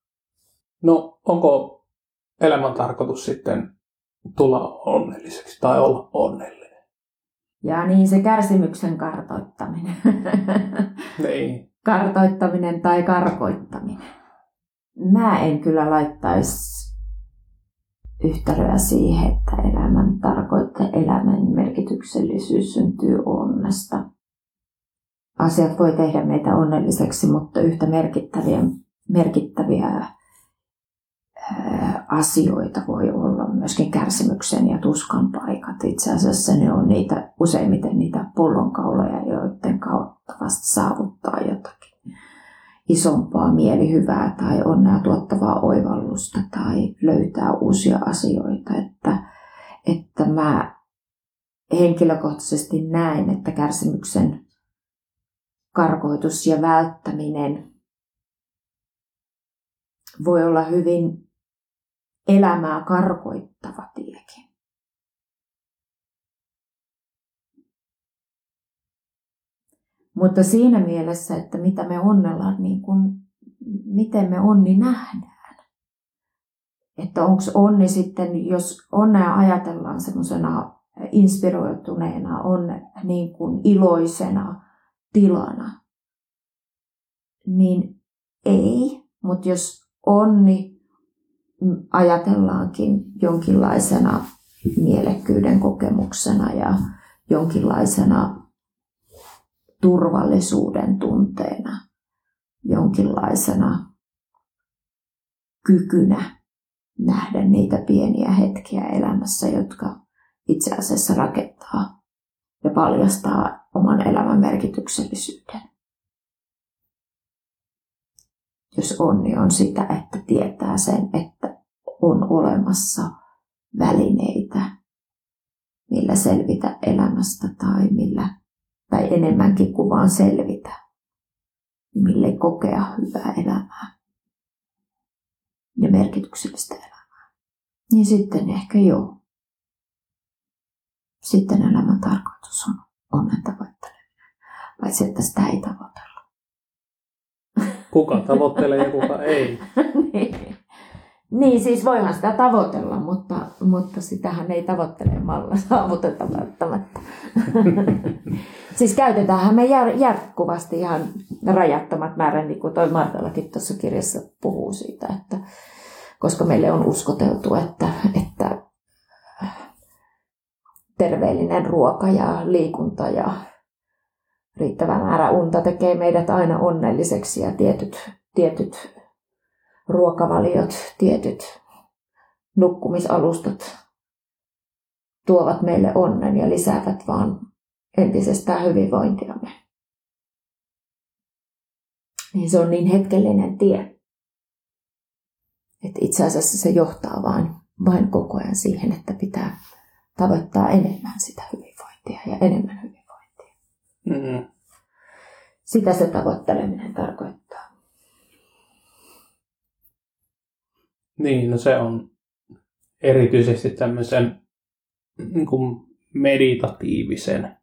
No, onko elämän tarkoitus sitten tulla onnelliseksi tai olla onnellinen? Ja niin se kärsimyksen kartoittaminen. Niin. Kartoittaminen tai karkoittaminen. Mä en kyllä laittaisi yhtälöä siihen, että elämän tarkoittaa, elämän merkityksellisyys syntyy onnesta. Asiat voi tehdä meitä onnelliseksi, mutta yhtä merkittäviä, merkittäviä ää, asioita voi olla myöskin kärsimyksen ja tuskan paikat. Itse asiassa ne on niitä, useimmiten niitä pullonkauloja, joiden kautta vasta saavuttaa jotakin isompaa mielihyvää tai onnea tuottavaa oivallusta tai löytää uusia asioita. Että, että mä henkilökohtaisesti näen, että kärsimyksen karkoitus ja välttäminen voi olla hyvin elämää karkoittava tiekin. Mutta siinä mielessä, että mitä me onnella, niin kun, miten me onni nähdään. Että onko onni sitten, jos onnea ajatellaan semmoisena inspiroituneena, on niin kuin iloisena tilana, niin ei. Mutta jos onni ajatellaankin jonkinlaisena mielekkyyden kokemuksena ja jonkinlaisena turvallisuuden tunteena, jonkinlaisena kykynä nähdä niitä pieniä hetkiä elämässä, jotka itse asiassa rakentaa ja paljastaa oman elämän merkityksellisyyden. jos onni on sitä, että tietää sen, että on olemassa välineitä, millä selvitä elämästä tai, millä, tai enemmänkin kuin vaan selvitä, millä kokea hyvää elämää ja merkityksellistä elämää. Niin sitten ehkä joo. Sitten elämän tarkoitus on onnen tavoitteleminen, paitsi että sitä ei tavoitella. Kuka tavoittelee ja kuka ei. niin. niin, siis voihan sitä tavoitella, mutta, mutta sitähän ei tavoittelemalla saavuteta välttämättä. siis käytetäänhän me jär, jatkuvasti ihan rajattomat määrät, niin kuin toi Martalakin tuossa kirjassa puhuu siitä, että koska meille on uskoteltu, että, että terveellinen ruoka ja liikunta ja riittävä määrä unta tekee meidät aina onnelliseksi ja tietyt, tietyt ruokavaliot, tietyt nukkumisalustat tuovat meille onnen ja lisäävät vaan entisestään hyvinvointiamme. Niin se on niin hetkellinen tie, että itse asiassa se johtaa vain, vain koko ajan siihen, että pitää tavoittaa enemmän sitä hyvinvointia ja enemmän hyvinvointia. Mm-hmm. Sitä se tavoitteleminen tarkoittaa. Niin, no se on erityisesti tämmöisen niin kuin meditatiivisen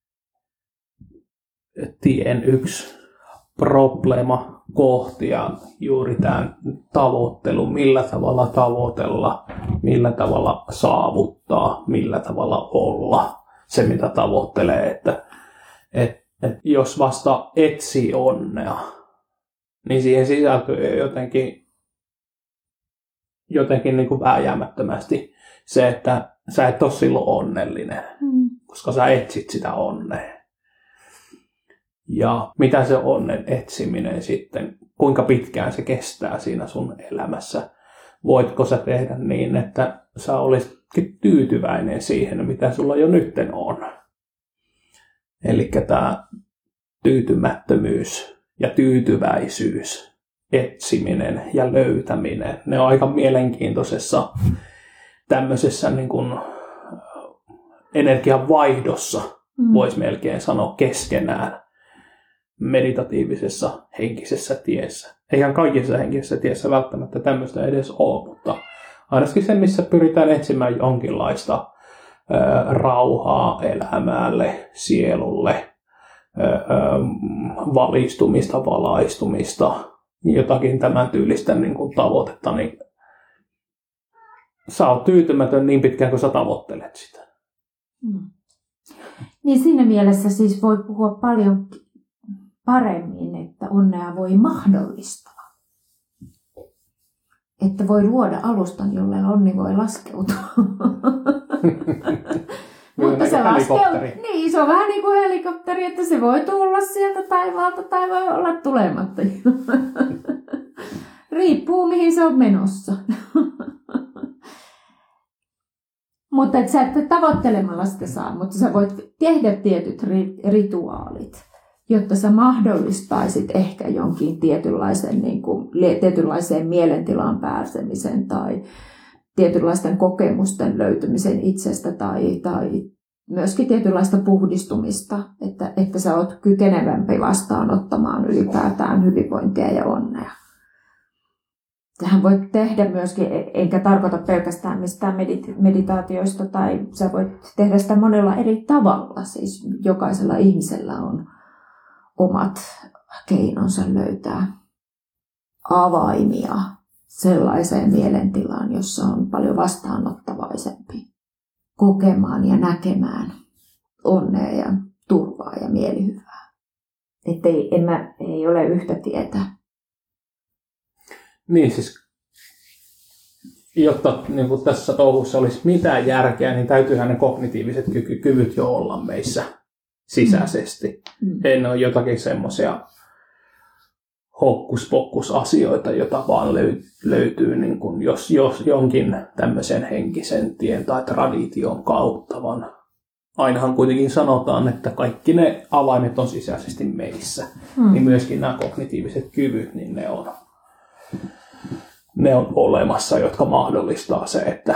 tien yksi probleema kohti ja juuri tämä tavoittelu, millä tavalla tavoitella, millä tavalla saavuttaa, millä tavalla olla se, mitä tavoittelee, että et, et jos vasta etsii onnea, niin siihen sisältyy jotenkin, jotenkin niin kuin vääjäämättömästi se, että sä et ole silloin onnellinen, mm. koska sä etsit sitä onnea. Ja mitä se onnen etsiminen sitten, kuinka pitkään se kestää siinä sun elämässä? Voitko sä tehdä niin, että sä olisitkin tyytyväinen siihen, mitä sulla jo nytten on? Eli tämä tyytymättömyys ja tyytyväisyys, etsiminen ja löytäminen, ne on aika mielenkiintoisessa tämmöisessä niin kuin energian vaihdossa, mm. voisi melkein sanoa keskenään, meditatiivisessa henkisessä tiessä. Eihän kaikissa henkisessä tiessä välttämättä tämmöistä edes ole, mutta ainakin se, missä pyritään etsimään jonkinlaista ää, rauhaa elämälle, sielulle, ää, valistumista, valaistumista, jotakin tämän tyylistä niin kuin tavoitetta, niin sä oot tyytymätön niin pitkään, kun sä tavoittelet sitä. Hmm. Niin siinä mielessä siis voi puhua paljon paremmin, että onnea voi mahdollistaa. Että voi luoda alustan, jolle onni voi laskeutua. Mutta se laskeutuu. Niin, se on vähän niin kuin helikopteri, että se voi tulla sieltä taivaalta tai voi olla tulematta. Riippuu mihin se on menossa. Mutta et sä et tavoittelemalla sitä saa, mutta sä voit tehdä tietyt rituaalit, jotta sä mahdollistaisit ehkä jonkin tietynlaisen, niin kuin, tietynlaiseen mielentilaan pääsemisen tai tietynlaisten kokemusten löytymisen itsestä tai, tai myöskin tietynlaista puhdistumista, että, että sä oot kykenevämpi vastaanottamaan ylipäätään hyvinvointia ja onnea. Sähän voit tehdä myöskin, enkä tarkoita pelkästään mistään meditaatioista, tai sä voit tehdä sitä monella eri tavalla. Siis jokaisella ihmisellä on omat keinonsa löytää avaimia sellaiseen mielentilaan, jossa on paljon vastaanottavaisempi kokemaan ja näkemään onnea ja turvaa ja mielihyvää. Että ei, en mä, ei ole yhtä tietä. Niin siis, jotta niin kuin tässä touhussa olisi mitään järkeä, niin täytyyhän ne kognitiiviset ky- kyvyt jo olla meissä sisäisesti. Mm. Ei ne ole jotakin semmoisia hokkus-pokkus-asioita, joita vaan löy- löytyy niin kuin jos, jos jonkin tämmöisen henkisen tien tai tradition kautta, vaan ainahan kuitenkin sanotaan, että kaikki ne avaimet on sisäisesti meissä. Mm. Niin myöskin nämä kognitiiviset kyvyt, niin ne on ne on olemassa, jotka mahdollistaa se, että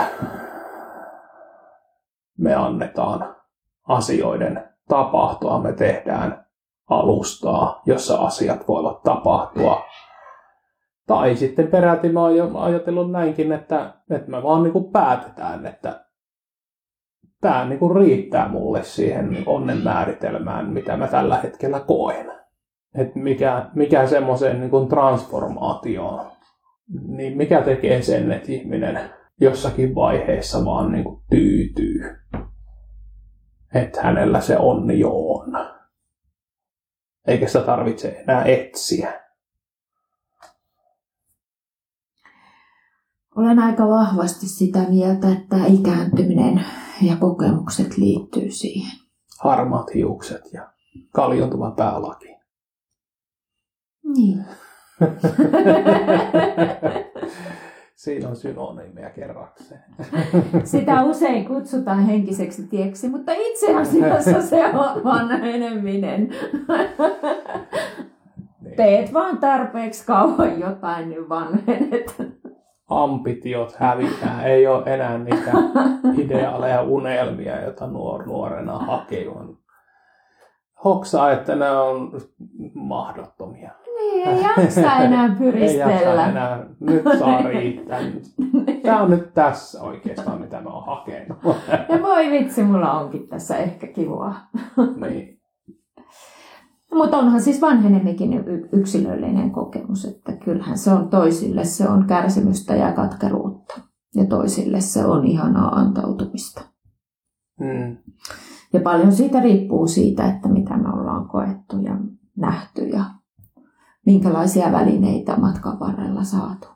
me annetaan asioiden tapahtua, me tehdään alustaa, jossa asiat voivat tapahtua. Tai sitten peräti mä oon ajatellut näinkin, että, että me vaan niin kuin päätetään, että tämä niin kuin riittää mulle siihen onnen määritelmään, mitä mä tällä hetkellä koen. Että mikä, mikä semmoiseen niin kuin transformaatioon, niin mikä tekee sen, että ihminen jossakin vaiheessa vaan niin kuin tyytyy. Että hänellä se onni jo on. Eikä sitä tarvitse enää etsiä. Olen aika vahvasti sitä mieltä, että ikääntyminen ja kokemukset liittyy siihen. Harmaat hiukset ja kaljontuva päälaki. Niin. Siinä on synonyymiä kerrakseen. Sitä usein kutsutaan henkiseksi tieksi, mutta itse asiassa se on vanheneminen. Niin. Teet vaan tarpeeksi kauan jotain, niin vanhenet. Ambitiot hävitään. Ei ole enää niitä ideaaleja unelmia, joita nuor, nuorena haki. Hoksaa, että ne on mahdottomia. Niin, ei jaksa enää pyristellä. Ei jaksa enää. Nyt saa riittää. Tämä on nyt tässä oikeastaan, mitä mä oon hakenut. Ja voi vitsi, mulla onkin tässä ehkä kivaa. Niin. Mutta onhan siis vanhenemikin yksilöllinen kokemus, että kyllähän se on toisille, se on kärsimystä ja katkeruutta. Ja toisille se on ihanaa antautumista. Hmm. Ja paljon siitä riippuu siitä, että mitä me ollaan koettu ja nähty ja minkälaisia välineitä matkan varrella saatu.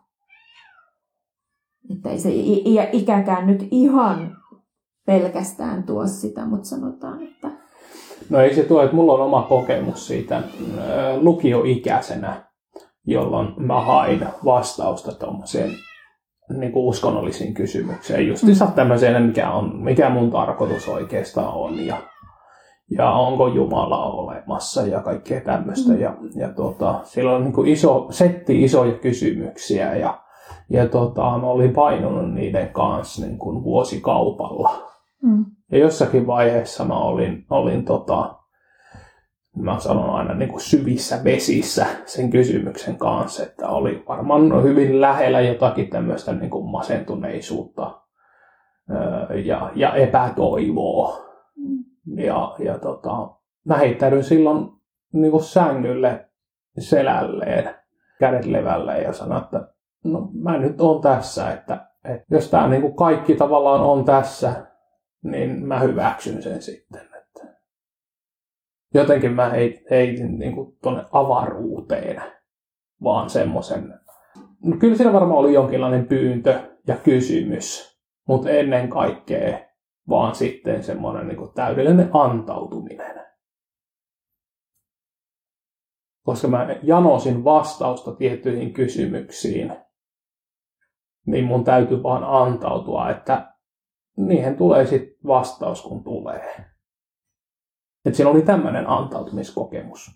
Että ei se ikäkään nyt ihan pelkästään tuo sitä, mutta sanotaan, että... No ei se tuo, että mulla on oma kokemus siitä lukioikäisenä, jolloin mä hain vastausta tuommoiseen niin kuin uskonnollisiin kysymyksiin. Justiinsa tämmöiseen, mikä, on, mikä mun tarkoitus oikeastaan on ja, ja onko Jumala olemassa ja kaikkea tämmöistä. Mm. Ja, ja tota, sillä on niin kuin iso setti isoja kysymyksiä ja, ja tota, mä olin painunut niiden kanssa niin kuin vuosikaupalla. Mm. Ja jossakin vaiheessa mä olin, olin tota, mä sanon aina niin kuin syvissä vesissä sen kysymyksen kanssa, että oli varmaan hyvin lähellä jotakin tämmöistä niin kuin masentuneisuutta ja, ja epätoivoa. Mm. Ja, ja tota, mä heittäydyin silloin niin kuin sängylle selälleen, kädet levälleen ja sanoin, että no mä nyt oon tässä, että, että jos tää niin kuin kaikki tavallaan on tässä, niin mä hyväksyn sen sitten. Että jotenkin mä heitin niin kuin tuonne avaruuteen vaan semmoisen. No kyllä siinä varmaan oli jonkinlainen pyyntö ja kysymys, mutta ennen kaikkea vaan sitten semmoinen niin kuin täydellinen antautuminen. Koska mä janosin vastausta tiettyihin kysymyksiin, niin mun täytyy vaan antautua, että niihin tulee sitten vastaus, kun tulee. Et siinä oli tämmöinen antautumiskokemus.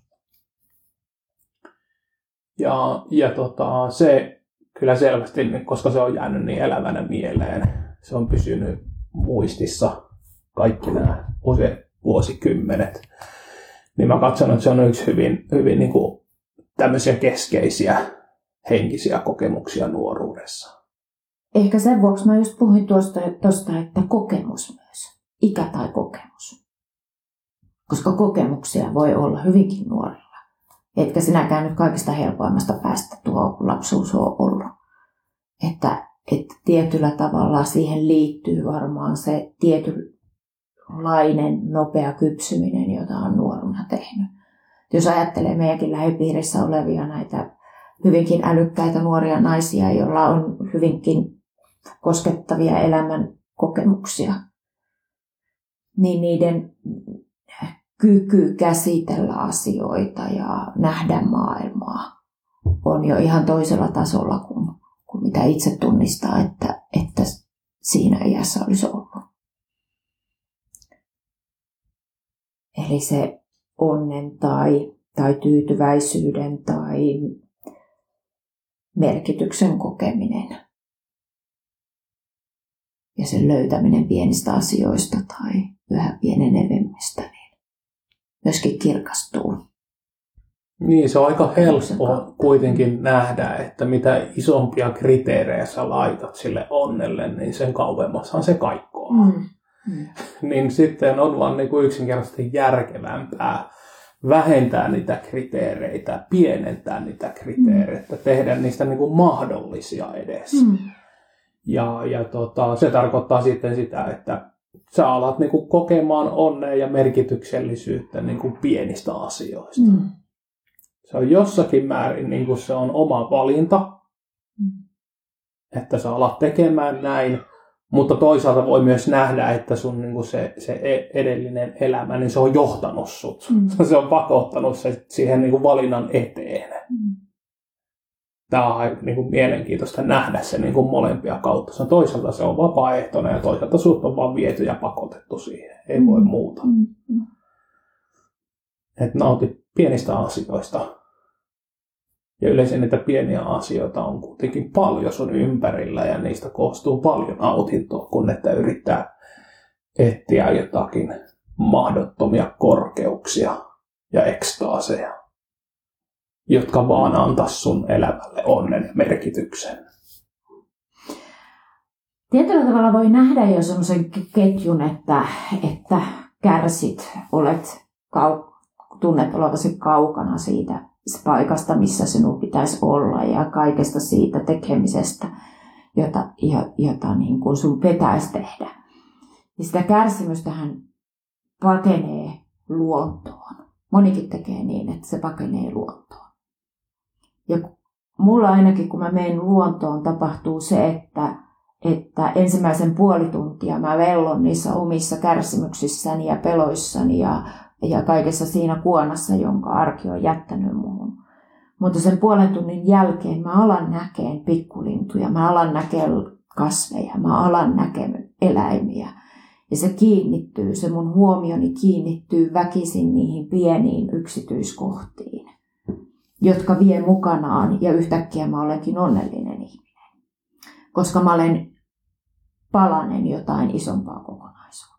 Ja, ja tota, se kyllä selvästi, koska se on jäänyt niin elävänä mieleen, se on pysynyt muistissa kaikki nämä useat vuosikymmenet, niin mä katson, että se on yksi hyvin, hyvin niin kuin tämmöisiä keskeisiä henkisiä kokemuksia nuoruudessa. Ehkä sen vuoksi mä just puhuin tuosta, tuosta, että kokemus myös. Ikä tai kokemus. Koska kokemuksia voi olla hyvinkin nuorilla. Etkä sinäkään nyt kaikista helpoimmasta päästä tuo lapsuus on ollut. Että, että tietyllä tavalla siihen liittyy varmaan se tietynlainen nopea kypsyminen, jota on nuoruna tehnyt. Jos ajattelee meidänkin lähipiirissä olevia näitä hyvinkin älykkäitä nuoria naisia, joilla on hyvinkin koskettavia elämän kokemuksia, niin niiden kyky käsitellä asioita ja nähdä maailmaa on jo ihan toisella tasolla kuin, kuin mitä itse tunnistaa, että, että siinä iässä olisi ollut. Eli se onnen tai, tai tyytyväisyyden tai merkityksen kokeminen ja sen löytäminen pienistä asioista tai yhä pienenevemmistä, niin myöskin kirkastuu. Niin, se on aika helppo kuitenkin nähdä, että mitä isompia kriteerejä sä laitat sille onnelle, niin sen kauemmashan se kaikkoaa. Mm. Mm. Niin sitten on vaan niin kuin yksinkertaisesti järkevämpää vähentää niitä kriteereitä, pienentää niitä kriteereitä, mm. tehdä niistä niin kuin mahdollisia edes. Mm. Ja, ja tota, se tarkoittaa sitten sitä, että sä alat niin kuin kokemaan onnea ja merkityksellisyyttä niin kuin pienistä asioista. Mm. Se on jossakin määrin niin kuin se on oma valinta, mm. että sä alat tekemään näin, mutta toisaalta voi myös nähdä, että sun niin kuin se, se edellinen elämä, niin se on johtanut sut. Mm. Se on pakottanut se siihen niin kuin valinnan eteen. Mm. Tämä on niin kuin mielenkiintoista nähdä se niin kuin molempia kautta. Se on toisaalta se on vapaaehtoinen ja toisaalta sut on vaan viety ja pakotettu siihen. Ei mm. voi muuta. Mm. Että nauti pienistä asioista. Ja yleensä niitä pieniä asioita on kuitenkin paljon sun ympärillä ja niistä koostuu paljon nautintoa, kun että yrittää etsiä jotakin mahdottomia korkeuksia ja ekstaaseja, jotka vaan antaisi sun elämälle onnen merkityksen. Tietyllä tavalla voi nähdä jo semmoisen ketjun, että, että kärsit, olet kau- tunnet olevasi kaukana siitä paikasta, missä sinun pitäisi olla ja kaikesta siitä tekemisestä, jota, jota niin kuin sun pitäisi tehdä. Ja sitä kärsimystähän pakenee luontoon. Monikin tekee niin, että se pakenee luontoon. Ja mulla ainakin, kun mä menen luontoon, tapahtuu se, että, että ensimmäisen puoli tuntia mä vellon niissä omissa kärsimyksissäni ja peloissani ja ja kaikessa siinä kuonassa, jonka arki on jättänyt muuhun. Mutta sen puolen tunnin jälkeen mä alan näkeen pikkulintuja, mä alan näkeen kasveja, mä alan näkeen eläimiä. Ja se kiinnittyy, se mun huomioni kiinnittyy väkisin niihin pieniin yksityiskohtiin, jotka vie mukanaan ja yhtäkkiä mä olenkin onnellinen ihminen. Koska mä olen palanen jotain isompaa kokonaisuutta.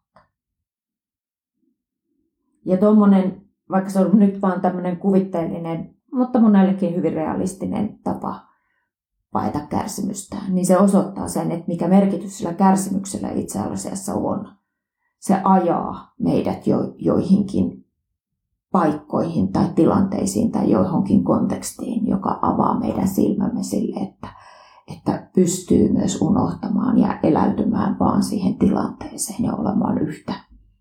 Ja tuommoinen, vaikka se on nyt vaan tämmöinen kuvitteellinen, mutta monellekin hyvin realistinen tapa paeta kärsimystään, niin se osoittaa sen, että mikä merkitys sillä kärsimyksellä itse asiassa on. Se ajaa meidät jo, joihinkin paikkoihin tai tilanteisiin tai johonkin kontekstiin, joka avaa meidän silmämme sille, että, että pystyy myös unohtamaan ja eläytymään vaan siihen tilanteeseen ja olemaan yhtä.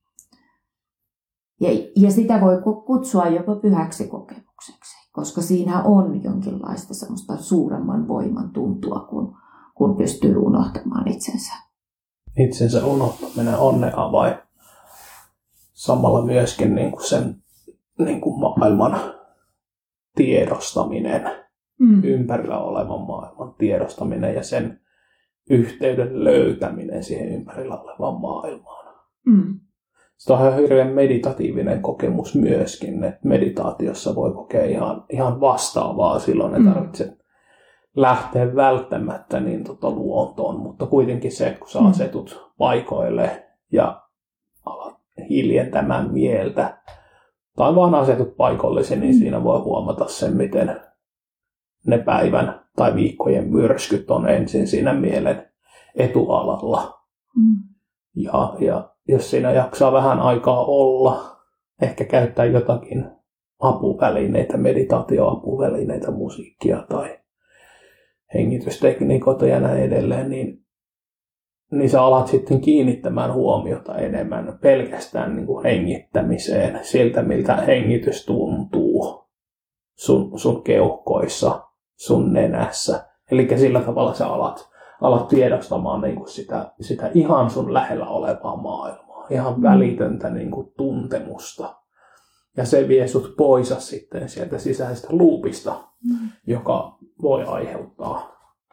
Ja, ja sitä voi kutsua jopa pyhäksi kokemukseksi, koska siinä on jonkinlaista semmoista suuremman voiman tuntua, kun, kun pystyy unohtamaan itsensä. Itsensä unohtaminen onnen avain. Samalla myöskin niin kuin sen niin kuin maailman tiedostaminen, mm. ympärillä olevan maailman tiedostaminen ja sen yhteyden löytäminen siihen ympärillä olevaan maailmaan. Mm. Se on hirveän meditatiivinen kokemus myöskin, että meditaatiossa voi kokea ihan, ihan vastaavaa silloin, että tarvitse mm. lähteä välttämättä niin tota luontoon, mutta kuitenkin se, että kun sä asetut paikoille ja alat hiljentämään mieltä, tai vaan asetut paikollesi, niin siinä voi huomata sen, miten ne päivän tai viikkojen myrskyt on ensin siinä mielen etualalla. Mm. Ja, ja jos siinä jaksaa vähän aikaa olla, ehkä käyttää jotakin apuvälineitä, meditaatioapuvälineitä, musiikkia tai hengitystekniikoita ja näin edelleen, niin, niin sä alat sitten kiinnittämään huomiota enemmän pelkästään niin kuin hengittämiseen, siltä miltä hengitys tuntuu sun, sun keuhkoissa, sun nenässä. Eli sillä tavalla sä alat alat tiedostamaan niin kuin sitä, sitä ihan sun lähellä olevaa maailmaa, ihan välitöntä niin kuin tuntemusta. Ja se vie sut pois sitten sieltä sisäisestä luupista, mm. joka voi aiheuttaa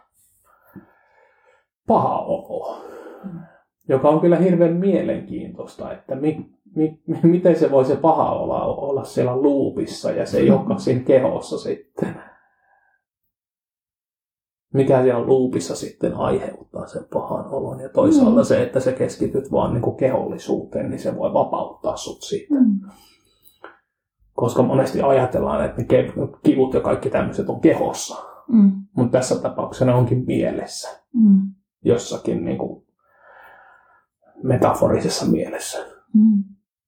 pahaa oloa. Mm. Joka on kyllä hirveän mielenkiintoista, että mi, mi, miten se voi se paha olla, olla siellä luupissa ja se mm. joka siinä kehossa sitten. mikä siellä luupissa sitten aiheuttaa sen pahan olon. Ja toisaalta mm. se, että sä keskityt vaan niin kuin kehollisuuteen, niin se voi vapauttaa sut siitä. Mm. Koska monesti ajatellaan, että ne kivut ja kaikki tämmöiset on kehossa. Mm. Mutta tässä tapauksessa ne onkin mielessä. Mm. Jossakin niin kuin metaforisessa mielessä. Mm.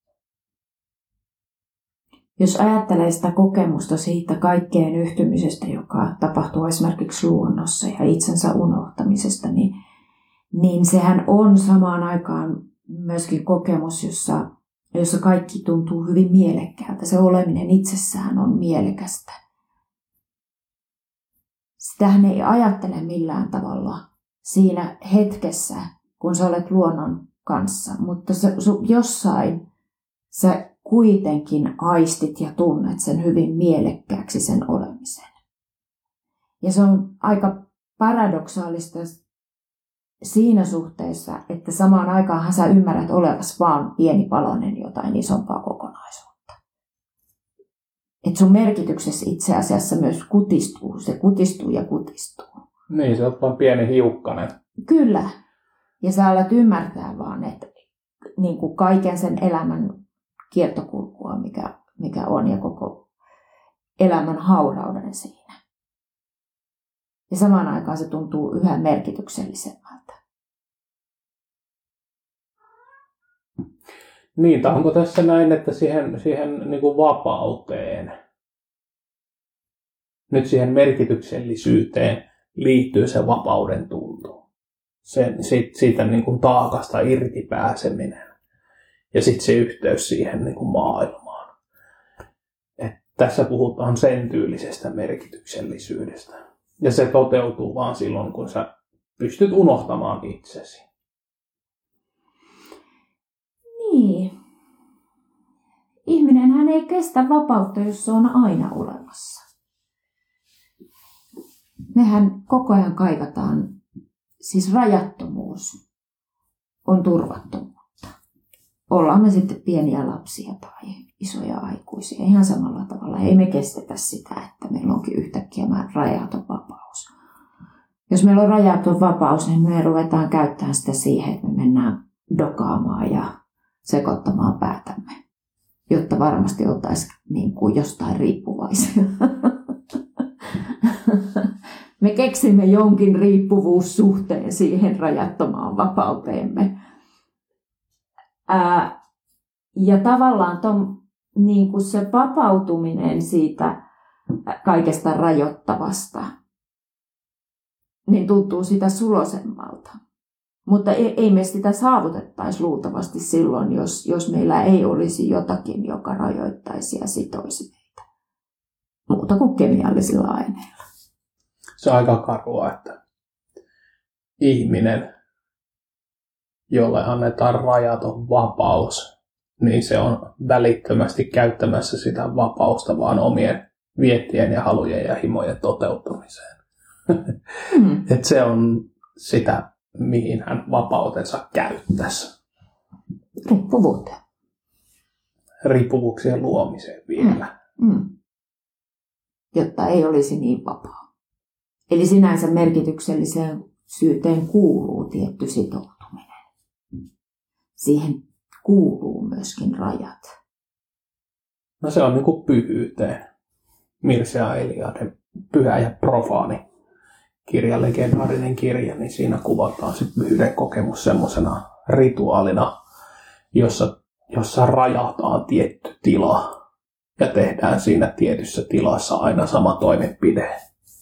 Jos ajattelee sitä kokemusta siitä kaikkeen yhtymisestä, joka tapahtuu esimerkiksi luonnossa ja itsensä unohtamisesta, niin, niin sehän on samaan aikaan myöskin kokemus, jossa, jossa kaikki tuntuu hyvin mielekkäältä. Se oleminen itsessään on mielekästä. Sitähän ei ajattele millään tavalla siinä hetkessä, kun sä olet luonnon kanssa, mutta sä, jossain sä kuitenkin aistit ja tunnet sen hyvin mielekkääksi sen olemisen. Ja se on aika paradoksaalista siinä suhteessa, että samaan aikaan sä ymmärrät olevasi vaan pieni palanen jotain isompaa kokonaisuutta. Että sun merkityksessä itse asiassa myös kutistuu, se kutistuu ja kutistuu. Niin, se on vaan pieni hiukkanen. Kyllä. Ja sä alat ymmärtää vaan, että niin kuin kaiken sen elämän kiertokulkua, mikä, mikä on, ja koko elämän haurauden siinä. Ja samaan aikaan se tuntuu yhä merkityksellisemmältä. Niin, tai onko tässä näin, että siihen, siihen niin kuin vapauteen, nyt siihen merkityksellisyyteen liittyy se vapauden tuntu. Sen, siitä, siitä niin kuin taakasta irti pääseminen. Ja sitten se yhteys siihen niin kuin maailmaan. Et tässä puhutaan sen tyylisestä merkityksellisyydestä. Ja se toteutuu vaan silloin, kun sä pystyt unohtamaan itsesi. Niin. Ihminenhän ei kestä vapautta, jos se on aina olemassa. Mehän koko ajan kaivataan, siis rajattomuus on turvattomuutta. Ollaan me sitten pieniä lapsia tai isoja aikuisia. Ihan samalla tavalla. Ei me kestetä sitä, että meillä onkin yhtäkkiä rajaton vapaus. Jos meillä on rajaton vapaus, niin me ruvetaan käyttämään sitä siihen, että me mennään dokaamaan ja sekoittamaan päätämme. Jotta varmasti oltaisiin niin kuin jostain riippuvaisia. Me keksimme jonkin riippuvuussuhteen siihen rajattomaan vapauteemme. Ää, ja tavallaan ton, niin kuin se vapautuminen siitä kaikesta rajoittavasta, niin tuntuu sitä sulosemmalta. Mutta ei, ei me sitä saavutettaisi luultavasti silloin, jos, jos meillä ei olisi jotakin, joka rajoittaisi ja sitoisi meitä. Muuta kuin kemiallisilla aineilla. Se on aika karua, että ihminen, jolle annetaan rajaton vapaus, niin se on välittömästi käyttämässä sitä vapausta vaan omien viettien ja halujen ja himojen toteuttamiseen. Mm. Että se on sitä, mihin hän vapautensa käyttäisi. Riippuvuuteen. Riippuvuuksien luomiseen vielä. Mm. Mm. Jotta ei olisi niin vapaa. Eli sinänsä merkitykselliseen syyteen kuuluu tietty sitoutuminen. Siihen kuuluu myöskin rajat. No se on niin kuin pyhyyteen. Mircea Eliade, Pyhä ja profaani kirja, legendaarinen kirja, niin siinä kuvataan sitten pyhyyden kokemus semmoisena rituaalina, jossa, jossa rajataan tietty tila ja tehdään siinä tietyssä tilassa aina sama toimenpide.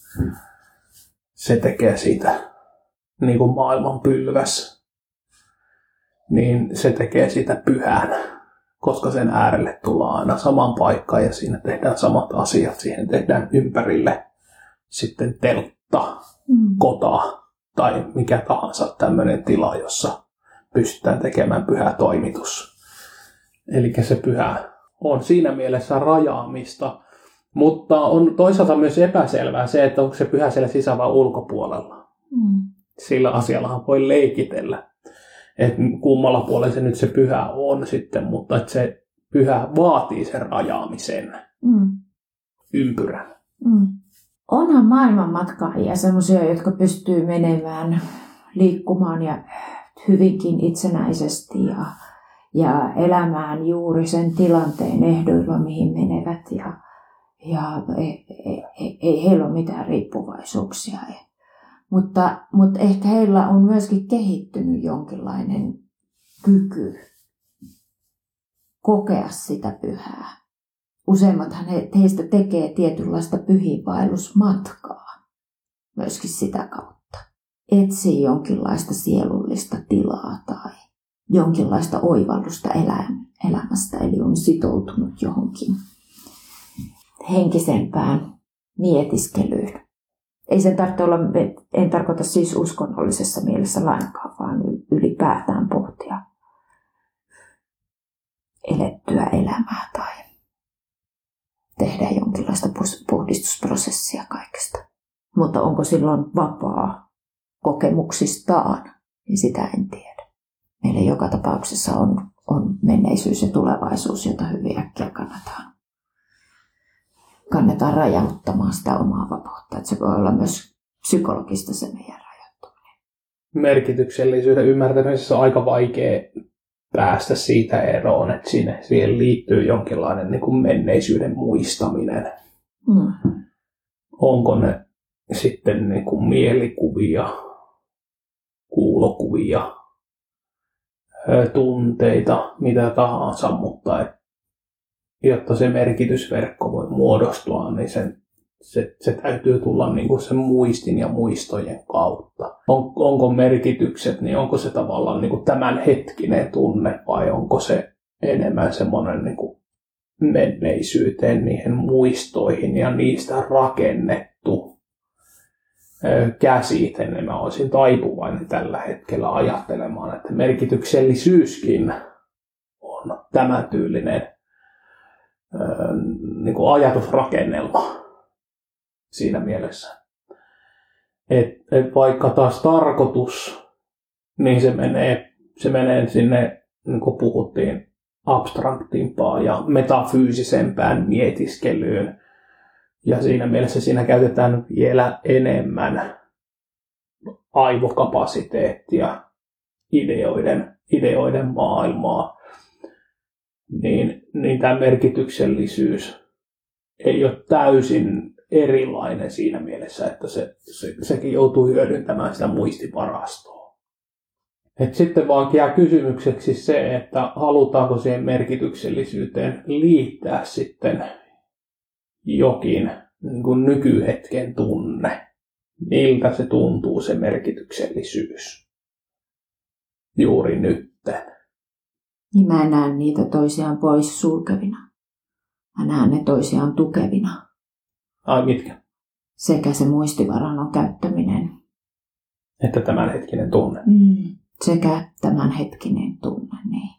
Se tekee siitä niin kuin maailman pylväs, niin se tekee sitä pyhän, koska sen äärelle tullaan aina saman paikkaan ja siinä tehdään samat asiat. Siihen tehdään ympärille sitten teltta, mm. kota tai mikä tahansa tämmöinen tila, jossa pystytään tekemään pyhä toimitus. Eli se pyhä on siinä mielessä rajaamista, mutta on toisaalta myös epäselvää se, että onko se pyhä siellä sisä- vai ulkopuolella. Mm. Sillä asiallahan voi leikitellä, että kummalla puolella se nyt se pyhä on sitten, mutta että se pyhä vaatii sen rajaamisen, mm. ympyrän. Mm. onhan maailmanmatkaajia sellaisia, jotka pystyy menemään, liikkumaan ja hyvinkin itsenäisesti ja, ja elämään juuri sen tilanteen ehdoilla, mihin menevät. Ja, ja ei, ei, ei heillä ole mitään riippuvaisuuksia. Mutta, mutta ehkä heillä on myöskin kehittynyt jonkinlainen kyky kokea sitä pyhää. Useimmathan heistä tekee tietynlaista pyhiinvaellusmatkaa myöskin sitä kautta. Etsii jonkinlaista sielullista tilaa tai jonkinlaista oivallusta elämästä, eli on sitoutunut johonkin henkisempään mietiskelyyn. Ei sen tarvitse olla, en tarkoita siis uskonnollisessa mielessä lainkaan, vaan ylipäätään pohtia elettyä elämää tai tehdä jonkinlaista puhdistusprosessia kaikesta. Mutta onko silloin vapaa kokemuksistaan, niin sitä en tiedä. Meillä joka tapauksessa on, on menneisyys ja tulevaisuus, jota hyvin äkkiä kannetaan. Kannetaan rajauttamaan sitä omaa vapautta. Että se voi olla myös psykologista se meidän rajoittaminen. Merkityksellisyyden ymmärtämisessä on aika vaikea päästä siitä eroon, että siinä, siihen liittyy jonkinlainen niin kuin menneisyyden muistaminen. Mm. Onko ne sitten niin kuin mielikuvia, kuulokuvia, tunteita, mitä tahansa, mutta et, jotta se merkitysverkko voi muodostua, niin sen, se, se täytyy tulla niin kuin sen muistin ja muistojen kautta. On, onko merkitykset, niin onko se tavallaan niin kuin tämänhetkinen tunne vai onko se enemmän semmoinen niin kuin menneisyyteen, niihin muistoihin ja niistä rakennettu käsite, niin mä olisin taipuvainen tällä hetkellä ajattelemaan, että merkityksellisyyskin on tämän tyylinen niin kuin ajatusrakennelma siinä mielessä. Et, et vaikka taas tarkoitus, niin se menee, se menee sinne, niin kuin puhuttiin, abstraktimpaan ja metafyysisempään mietiskelyyn. Ja siinä mielessä siinä käytetään vielä enemmän aivokapasiteettia, ideoiden, ideoiden maailmaa. Niin, niin tämä merkityksellisyys ei ole täysin erilainen siinä mielessä, että se, se, sekin joutuu hyödyntämään sitä muistivarastoa. Et sitten vaan jää kysymykseksi se, että halutaanko siihen merkityksellisyyteen liittää sitten jokin niin kuin nykyhetken tunne. Miltä se tuntuu se merkityksellisyys juuri nytten. Niin mä en näe niitä toisiaan pois sulkevina. Mä näen ne toisiaan tukevina. Ai mitkä? Sekä se muistivarannon käyttäminen. Että tämänhetkinen tunne. Mm, sekä tämänhetkinen tunne, niin.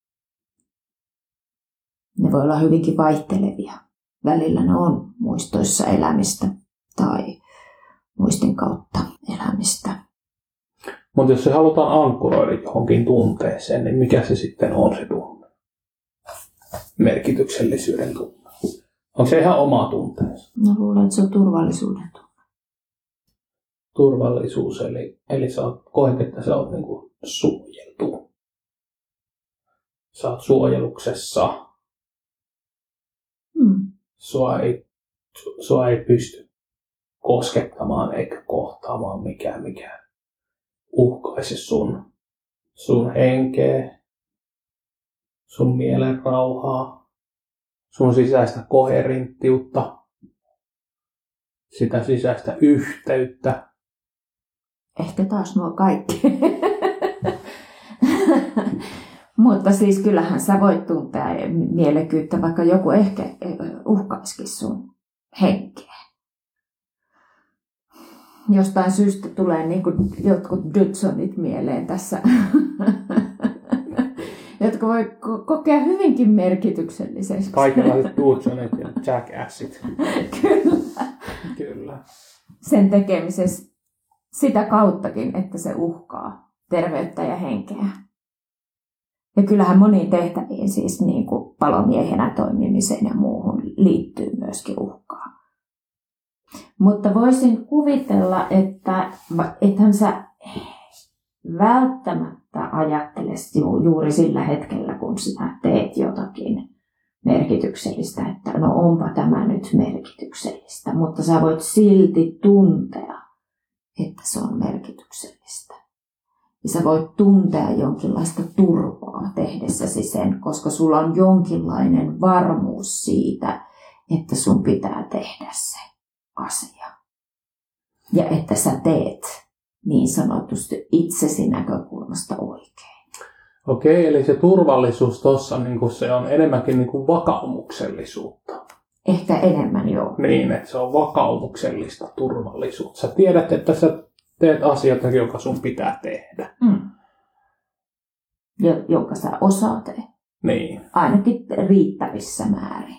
Ne voi olla hyvinkin vaihtelevia. Välillä ne on muistoissa elämistä tai muistin kautta elämistä. Mutta jos se halutaan ankkuroida johonkin tunteeseen, niin mikä se sitten on se tunne? Merkityksellisyyden tunne. Onko se ihan oma tunteensa? No luulen, että se on turvallisuuden tunne. Turvallisuus, eli, eli sä oot, koet, että sä oot niinku suojeltu. Sä oot suojeluksessa. Hmm. Sua ei, sua ei pysty koskettamaan eikä kohtaamaan mikään, mikään uhkaisi sun, sun henkeä, sun mielen rauhaa, sun sisäistä koherenttiutta, sitä sisäistä yhteyttä. Ehkä taas nuo kaikki. Mutta siis kyllähän sä voit tuntea mielekkyyttä, vaikka joku ehkä uhkaisikin sun henkeä. Jostain syystä tulee niin kuin jotkut Dudsonit mieleen tässä, jotka voi ko- kokea hyvinkin merkityksellisesti. Kaikenlaiset Dudsonit ja Jackassit. Kyllä. Kyllä. Sen tekemisessä sitä kauttakin, että se uhkaa terveyttä ja henkeä. Ja kyllähän moniin tehtäviin, siis niin kuin palomiehenä toimimiseen ja muuhun, liittyy myöskin uhkaa. Mutta voisin kuvitella, että ethän sä välttämättä ajattelisi juuri sillä hetkellä, kun sinä teet jotakin merkityksellistä, että no onpa tämä nyt merkityksellistä, mutta sä voit silti tuntea, että se on merkityksellistä. Ja sä voit tuntea jonkinlaista turvaa tehdessäsi sen, koska sulla on jonkinlainen varmuus siitä, että sun pitää tehdä se asia. Ja että sä teet niin sanotusti itsesi näkökulmasta oikein. Okei, eli se turvallisuus tuossa niin se on enemmänkin niin kuin vakaumuksellisuutta. Ehkä enemmän, joo. Niin, että se on vakaumuksellista turvallisuutta. Sä tiedät, että sä teet asioita, joka sun pitää tehdä. Mm. Jonka sä osaat tehdä. Niin. Ainakin riittävissä määrin.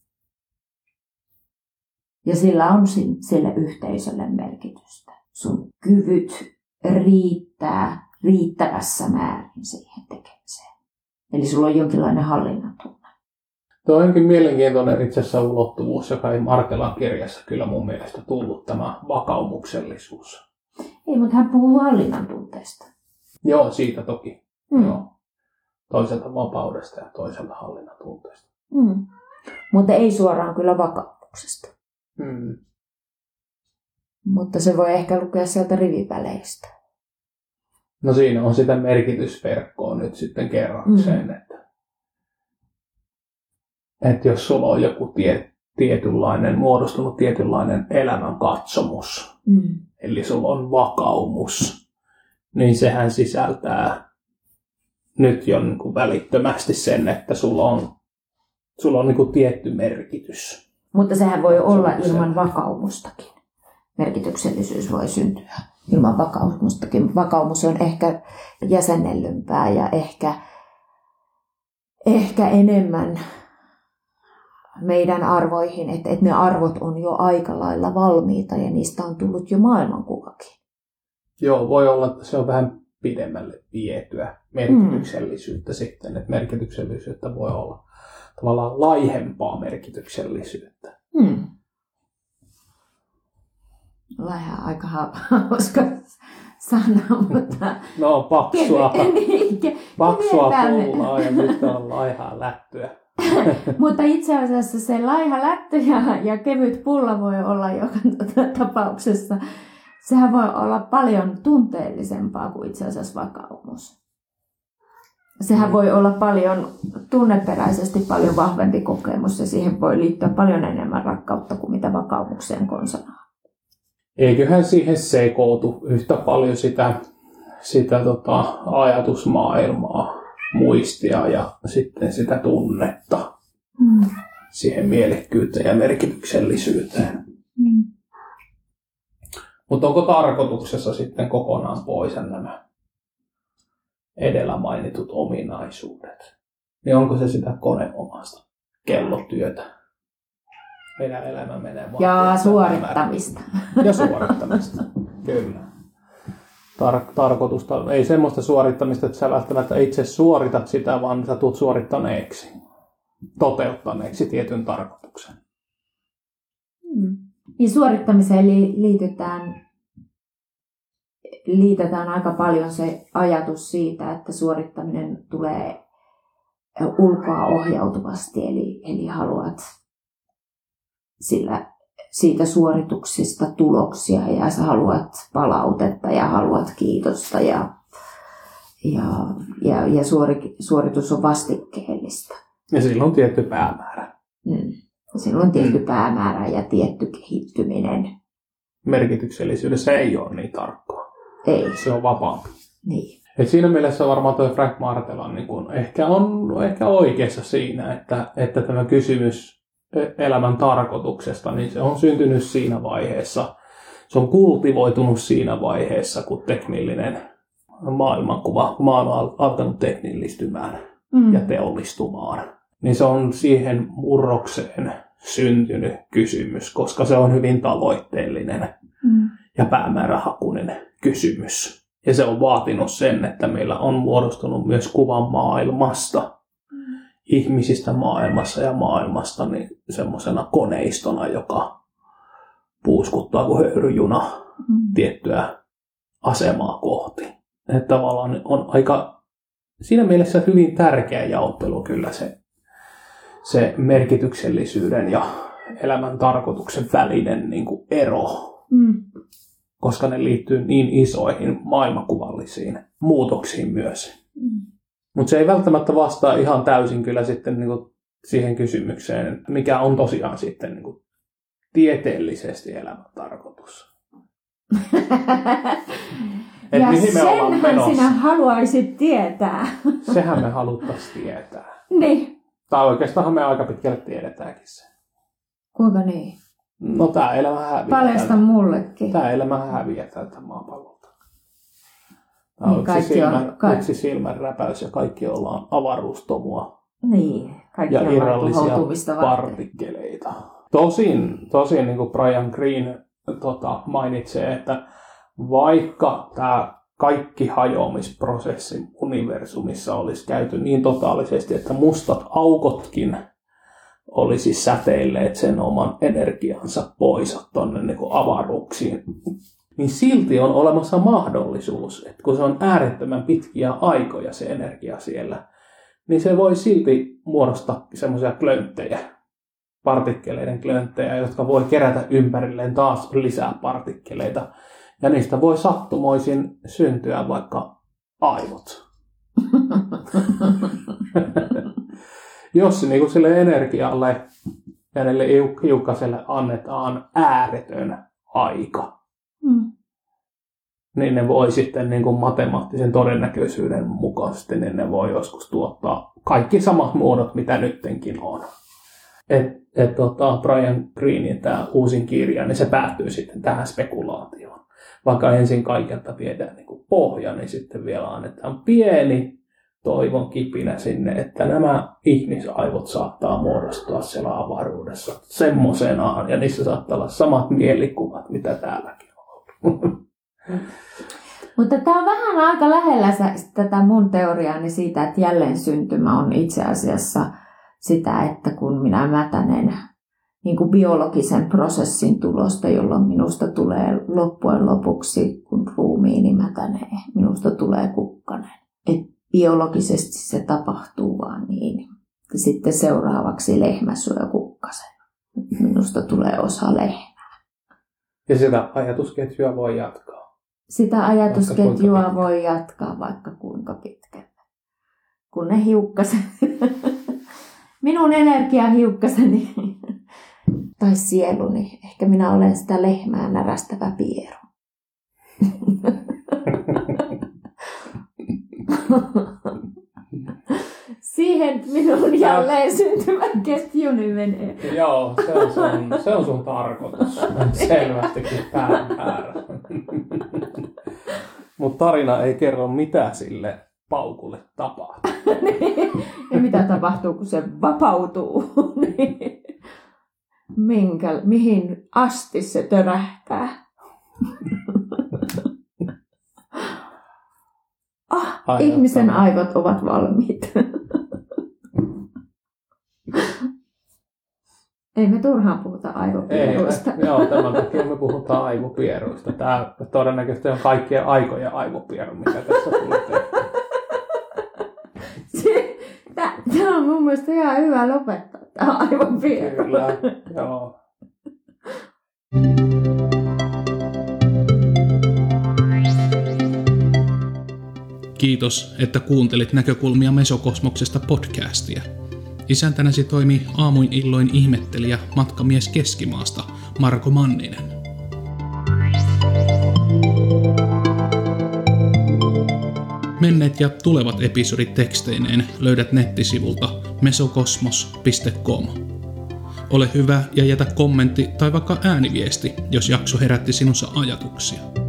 Ja sillä on sille yhteisölle merkitystä. Sun kyvyt riittää riittävässä määrin siihen tekemiseen. Eli sulla on jonkinlainen hallinnan tunne. Tuo onkin mielenkiintoinen itse asiassa ulottuvuus, joka ei Markelan kirjassa kyllä mun mielestä tullut, tämä vakaumuksellisuus. Ei, mutta hän puhuu hallinnan tunteesta. Joo, siitä toki. Mm. Joo. Toiselta vapaudesta ja toiselta hallinnan tunteesta. Mm. Mutta ei suoraan kyllä vakaumuksesta. Mm. Mutta se voi ehkä lukea sieltä riviväleistä. No siinä on sitä merkitysverkkoa nyt sitten kerrakseen, mm. että, että jos sulla on joku tie, tietynlainen, muodostunut tietynlainen elämän katsomus, mm. eli sulla on vakaumus, niin sehän sisältää nyt jo niin kuin välittömästi sen, että sulla on, sulla on niin kuin tietty merkitys. Mutta sehän voi olla ilman vakaumustakin. Merkityksellisyys voi syntyä ilman vakaumustakin. Vakaumus on ehkä jäsennellympää ja ehkä, ehkä enemmän meidän arvoihin, että, että ne arvot on jo aika lailla valmiita ja niistä on tullut jo maailmankuvakin. Joo, voi olla, että se on vähän pidemmälle vietyä merkityksellisyyttä mm. sitten, että merkityksellisyyttä voi olla tavallaan laihempaa merkityksellisyyttä. Mm. Laiha aika hauska sana, mutta... No, paksua, ke- paksua pullaa ja nyt on laihaa lättyä. Mutta itse asiassa se laiha lätty ja, ja kevyt pulla voi olla joka tapauksessa. Sehän voi olla paljon tunteellisempaa kuin itse asiassa vakaumus. Sehän voi olla paljon tunneperäisesti paljon vahvempi kokemus ja siihen voi liittyä paljon enemmän rakkautta kuin mitä vakaumukseen konsanaan. Eiköhän siihen sekoitu yhtä paljon sitä, sitä tota, ajatusmaailmaa, muistia ja sitten sitä tunnetta mm. siihen mielekkyyteen ja merkityksellisyyteen. Mm. Mutta onko tarkoituksessa sitten kokonaan pois nämä edellä mainitut ominaisuudet? Niin onko se sitä koneomasta kellotyötä? Meidän elämä menee vaan. Ja suorittamista. Ja suorittamista, kyllä. Tar- tarkoitusta, ei semmoista suorittamista, että sä välttämättä itse suoritat sitä, vaan sä tulet suorittaneeksi, toteuttaneeksi tietyn tarkoituksen. Mm. Niin suorittamiseen li- liitytään, liitetään aika paljon se ajatus siitä, että suorittaminen tulee ulkoa ohjautuvasti, eli, eli haluat sillä, siitä suorituksista tuloksia ja sä haluat palautetta ja haluat kiitosta ja, ja, ja, ja suori, suoritus on vastikkeellista. Ja sillä on tietty päämäärä. Mm. Sillä on tietty mm. päämäärä ja tietty kehittyminen. Merkityksellisyydessä ei ole niin tarkkaa. Ei. Se on vapaampi. Niin. Et siinä mielessä varmaan tuo Frank Martela niin kun ehkä on ehkä oikeassa siinä, että, että tämä kysymys elämän tarkoituksesta, niin se on syntynyt siinä vaiheessa. Se on kultivoitunut siinä vaiheessa, kun teknillinen maailmankuva, maailma on alkanut teknillistymään mm. ja teollistumaan. Niin se on siihen murrokseen syntynyt kysymys, koska se on hyvin tavoitteellinen mm. ja päämäärähakuinen kysymys. Ja se on vaatinut sen, että meillä on muodostunut myös kuva maailmasta, ihmisistä maailmassa ja maailmasta niin semmoisena koneistona, joka puuskuttaa kuin höyryjuna Mm. tiettyä asemaa kohti. Että tavallaan on aika siinä mielessä hyvin tärkeä jaottelu kyllä se, se merkityksellisyyden ja elämän tarkoituksen välinen niin kuin ero. Mm. Koska ne liittyy niin isoihin maailmankuvallisiin muutoksiin myös. Mm. Mutta se ei välttämättä vastaa ihan täysin kyllä sitten niin kuin siihen kysymykseen, mikä on tosiaan sitten niin kuin tieteellisesti elämän tarkoitus. Et ja mihin me ollaan senhän menossa? sinä haluaisit tietää. Sehän me haluttaisiin tietää. Niin. Tai oikeastaan me aika pitkälle tiedetäänkin se. Kuinka niin? No tää elämä häviää. Paljasta mullekin. Tää elämä häviää tältä maapallolta. Tää Niin, on kaikki yksi, silmän, on- ka- yksi silmänräpäys ja kaikki ollaan avaruustomua Niin. Kaikki ja ollaan irrallisia tuhoutumista varten. partikkeleita. Tosin, tosin niin kuin Brian Greene tota, mainitsee, että vaikka tämä kaikki hajoamisprosessi universumissa olisi käyty niin totaalisesti, että mustat aukotkin olisi säteilleet sen oman energiansa pois tuonne niin kuin avaruuksiin, niin silti on olemassa mahdollisuus, että kun se on äärettömän pitkiä aikoja se energia siellä, niin se voi silti muodostaa semmoisia klönttejä, partikkeleiden klönttejä, jotka voi kerätä ympärilleen taas lisää partikkeleita. Ja niistä voi sattumoisin syntyä vaikka aivot. Jos niin kuin sille energialle ja niille hiukkaselle annetaan ääretön aika, Mm. niin ne voi sitten niin kuin matemaattisen todennäköisyyden mukaisesti, niin ne voi joskus tuottaa kaikki samat muodot, mitä nyttenkin on. Et, et, tota, Brian Greenin tämä uusin kirja, niin se päättyy sitten tähän spekulaatioon. Vaikka ensin kaikelta viedään niin kuin pohja, niin sitten vielä annetaan pieni toivon kipinä sinne, että nämä ihmisaivot saattaa muodostua siellä avaruudessa semmoisenaan, ja niissä saattaa olla samat mielikuvat, mitä täälläkin on. Mutta tämä on vähän aika lähellä tätä mun teoriaani siitä, että jälleen syntymä on itse asiassa sitä, että kun minä mätänen niin kuin biologisen prosessin tulosta, jolloin minusta tulee loppujen lopuksi, kun ruumiini mätänee, minusta tulee kukkanen. Et biologisesti se tapahtuu vaan niin. Ja sitten seuraavaksi lehmä syö kukkasen. Minusta tulee osa lehmää. Ja sitä ajatusketjua voi jatkaa. Sitä ajatusketjua voi jatkaa vaikka kuinka pitkälle. Kun ne hiukkaset, minun energiahiukkaseni tai sieluni, ehkä minä olen sitä lehmää närästävä Piero. Siihen minun jälleen syntymän ketjuni menee. Joo, se on sun, se on sun tarkoitus. Selvästikin päämäärä. Mutta tarina ei kerro, mitä sille paukulle tapahtuu. Ja mitä tapahtuu, kun se vapautuu. Minkä, mihin asti se törähtää. Ah, Aina ihmisen sama. aivot ovat valmiit. Ei me turhaan puhuta aivopieruista. Ei, joo, tämän takia me puhutaan aivopieruista. Tämä todennäköisesti on kaikkien aikojen aivopieru, mikä tässä tulee tehtyä. Tämä on mun mielestä ihan hyvä lopettaa, tämä aivopieru. Kyllä, joo. Kiitos, että kuuntelit Näkökulmia Mesokosmoksesta podcastia. Isäntänäsi toimii aamuin illoin ihmettelijä matkamies Keskimaasta Marko Manninen. Menneet ja tulevat episodit teksteineen löydät nettisivulta mesokosmos piste com. Ole hyvä ja jätä kommentti tai vaikka ääniviesti, jos jakso herätti sinussa ajatuksia.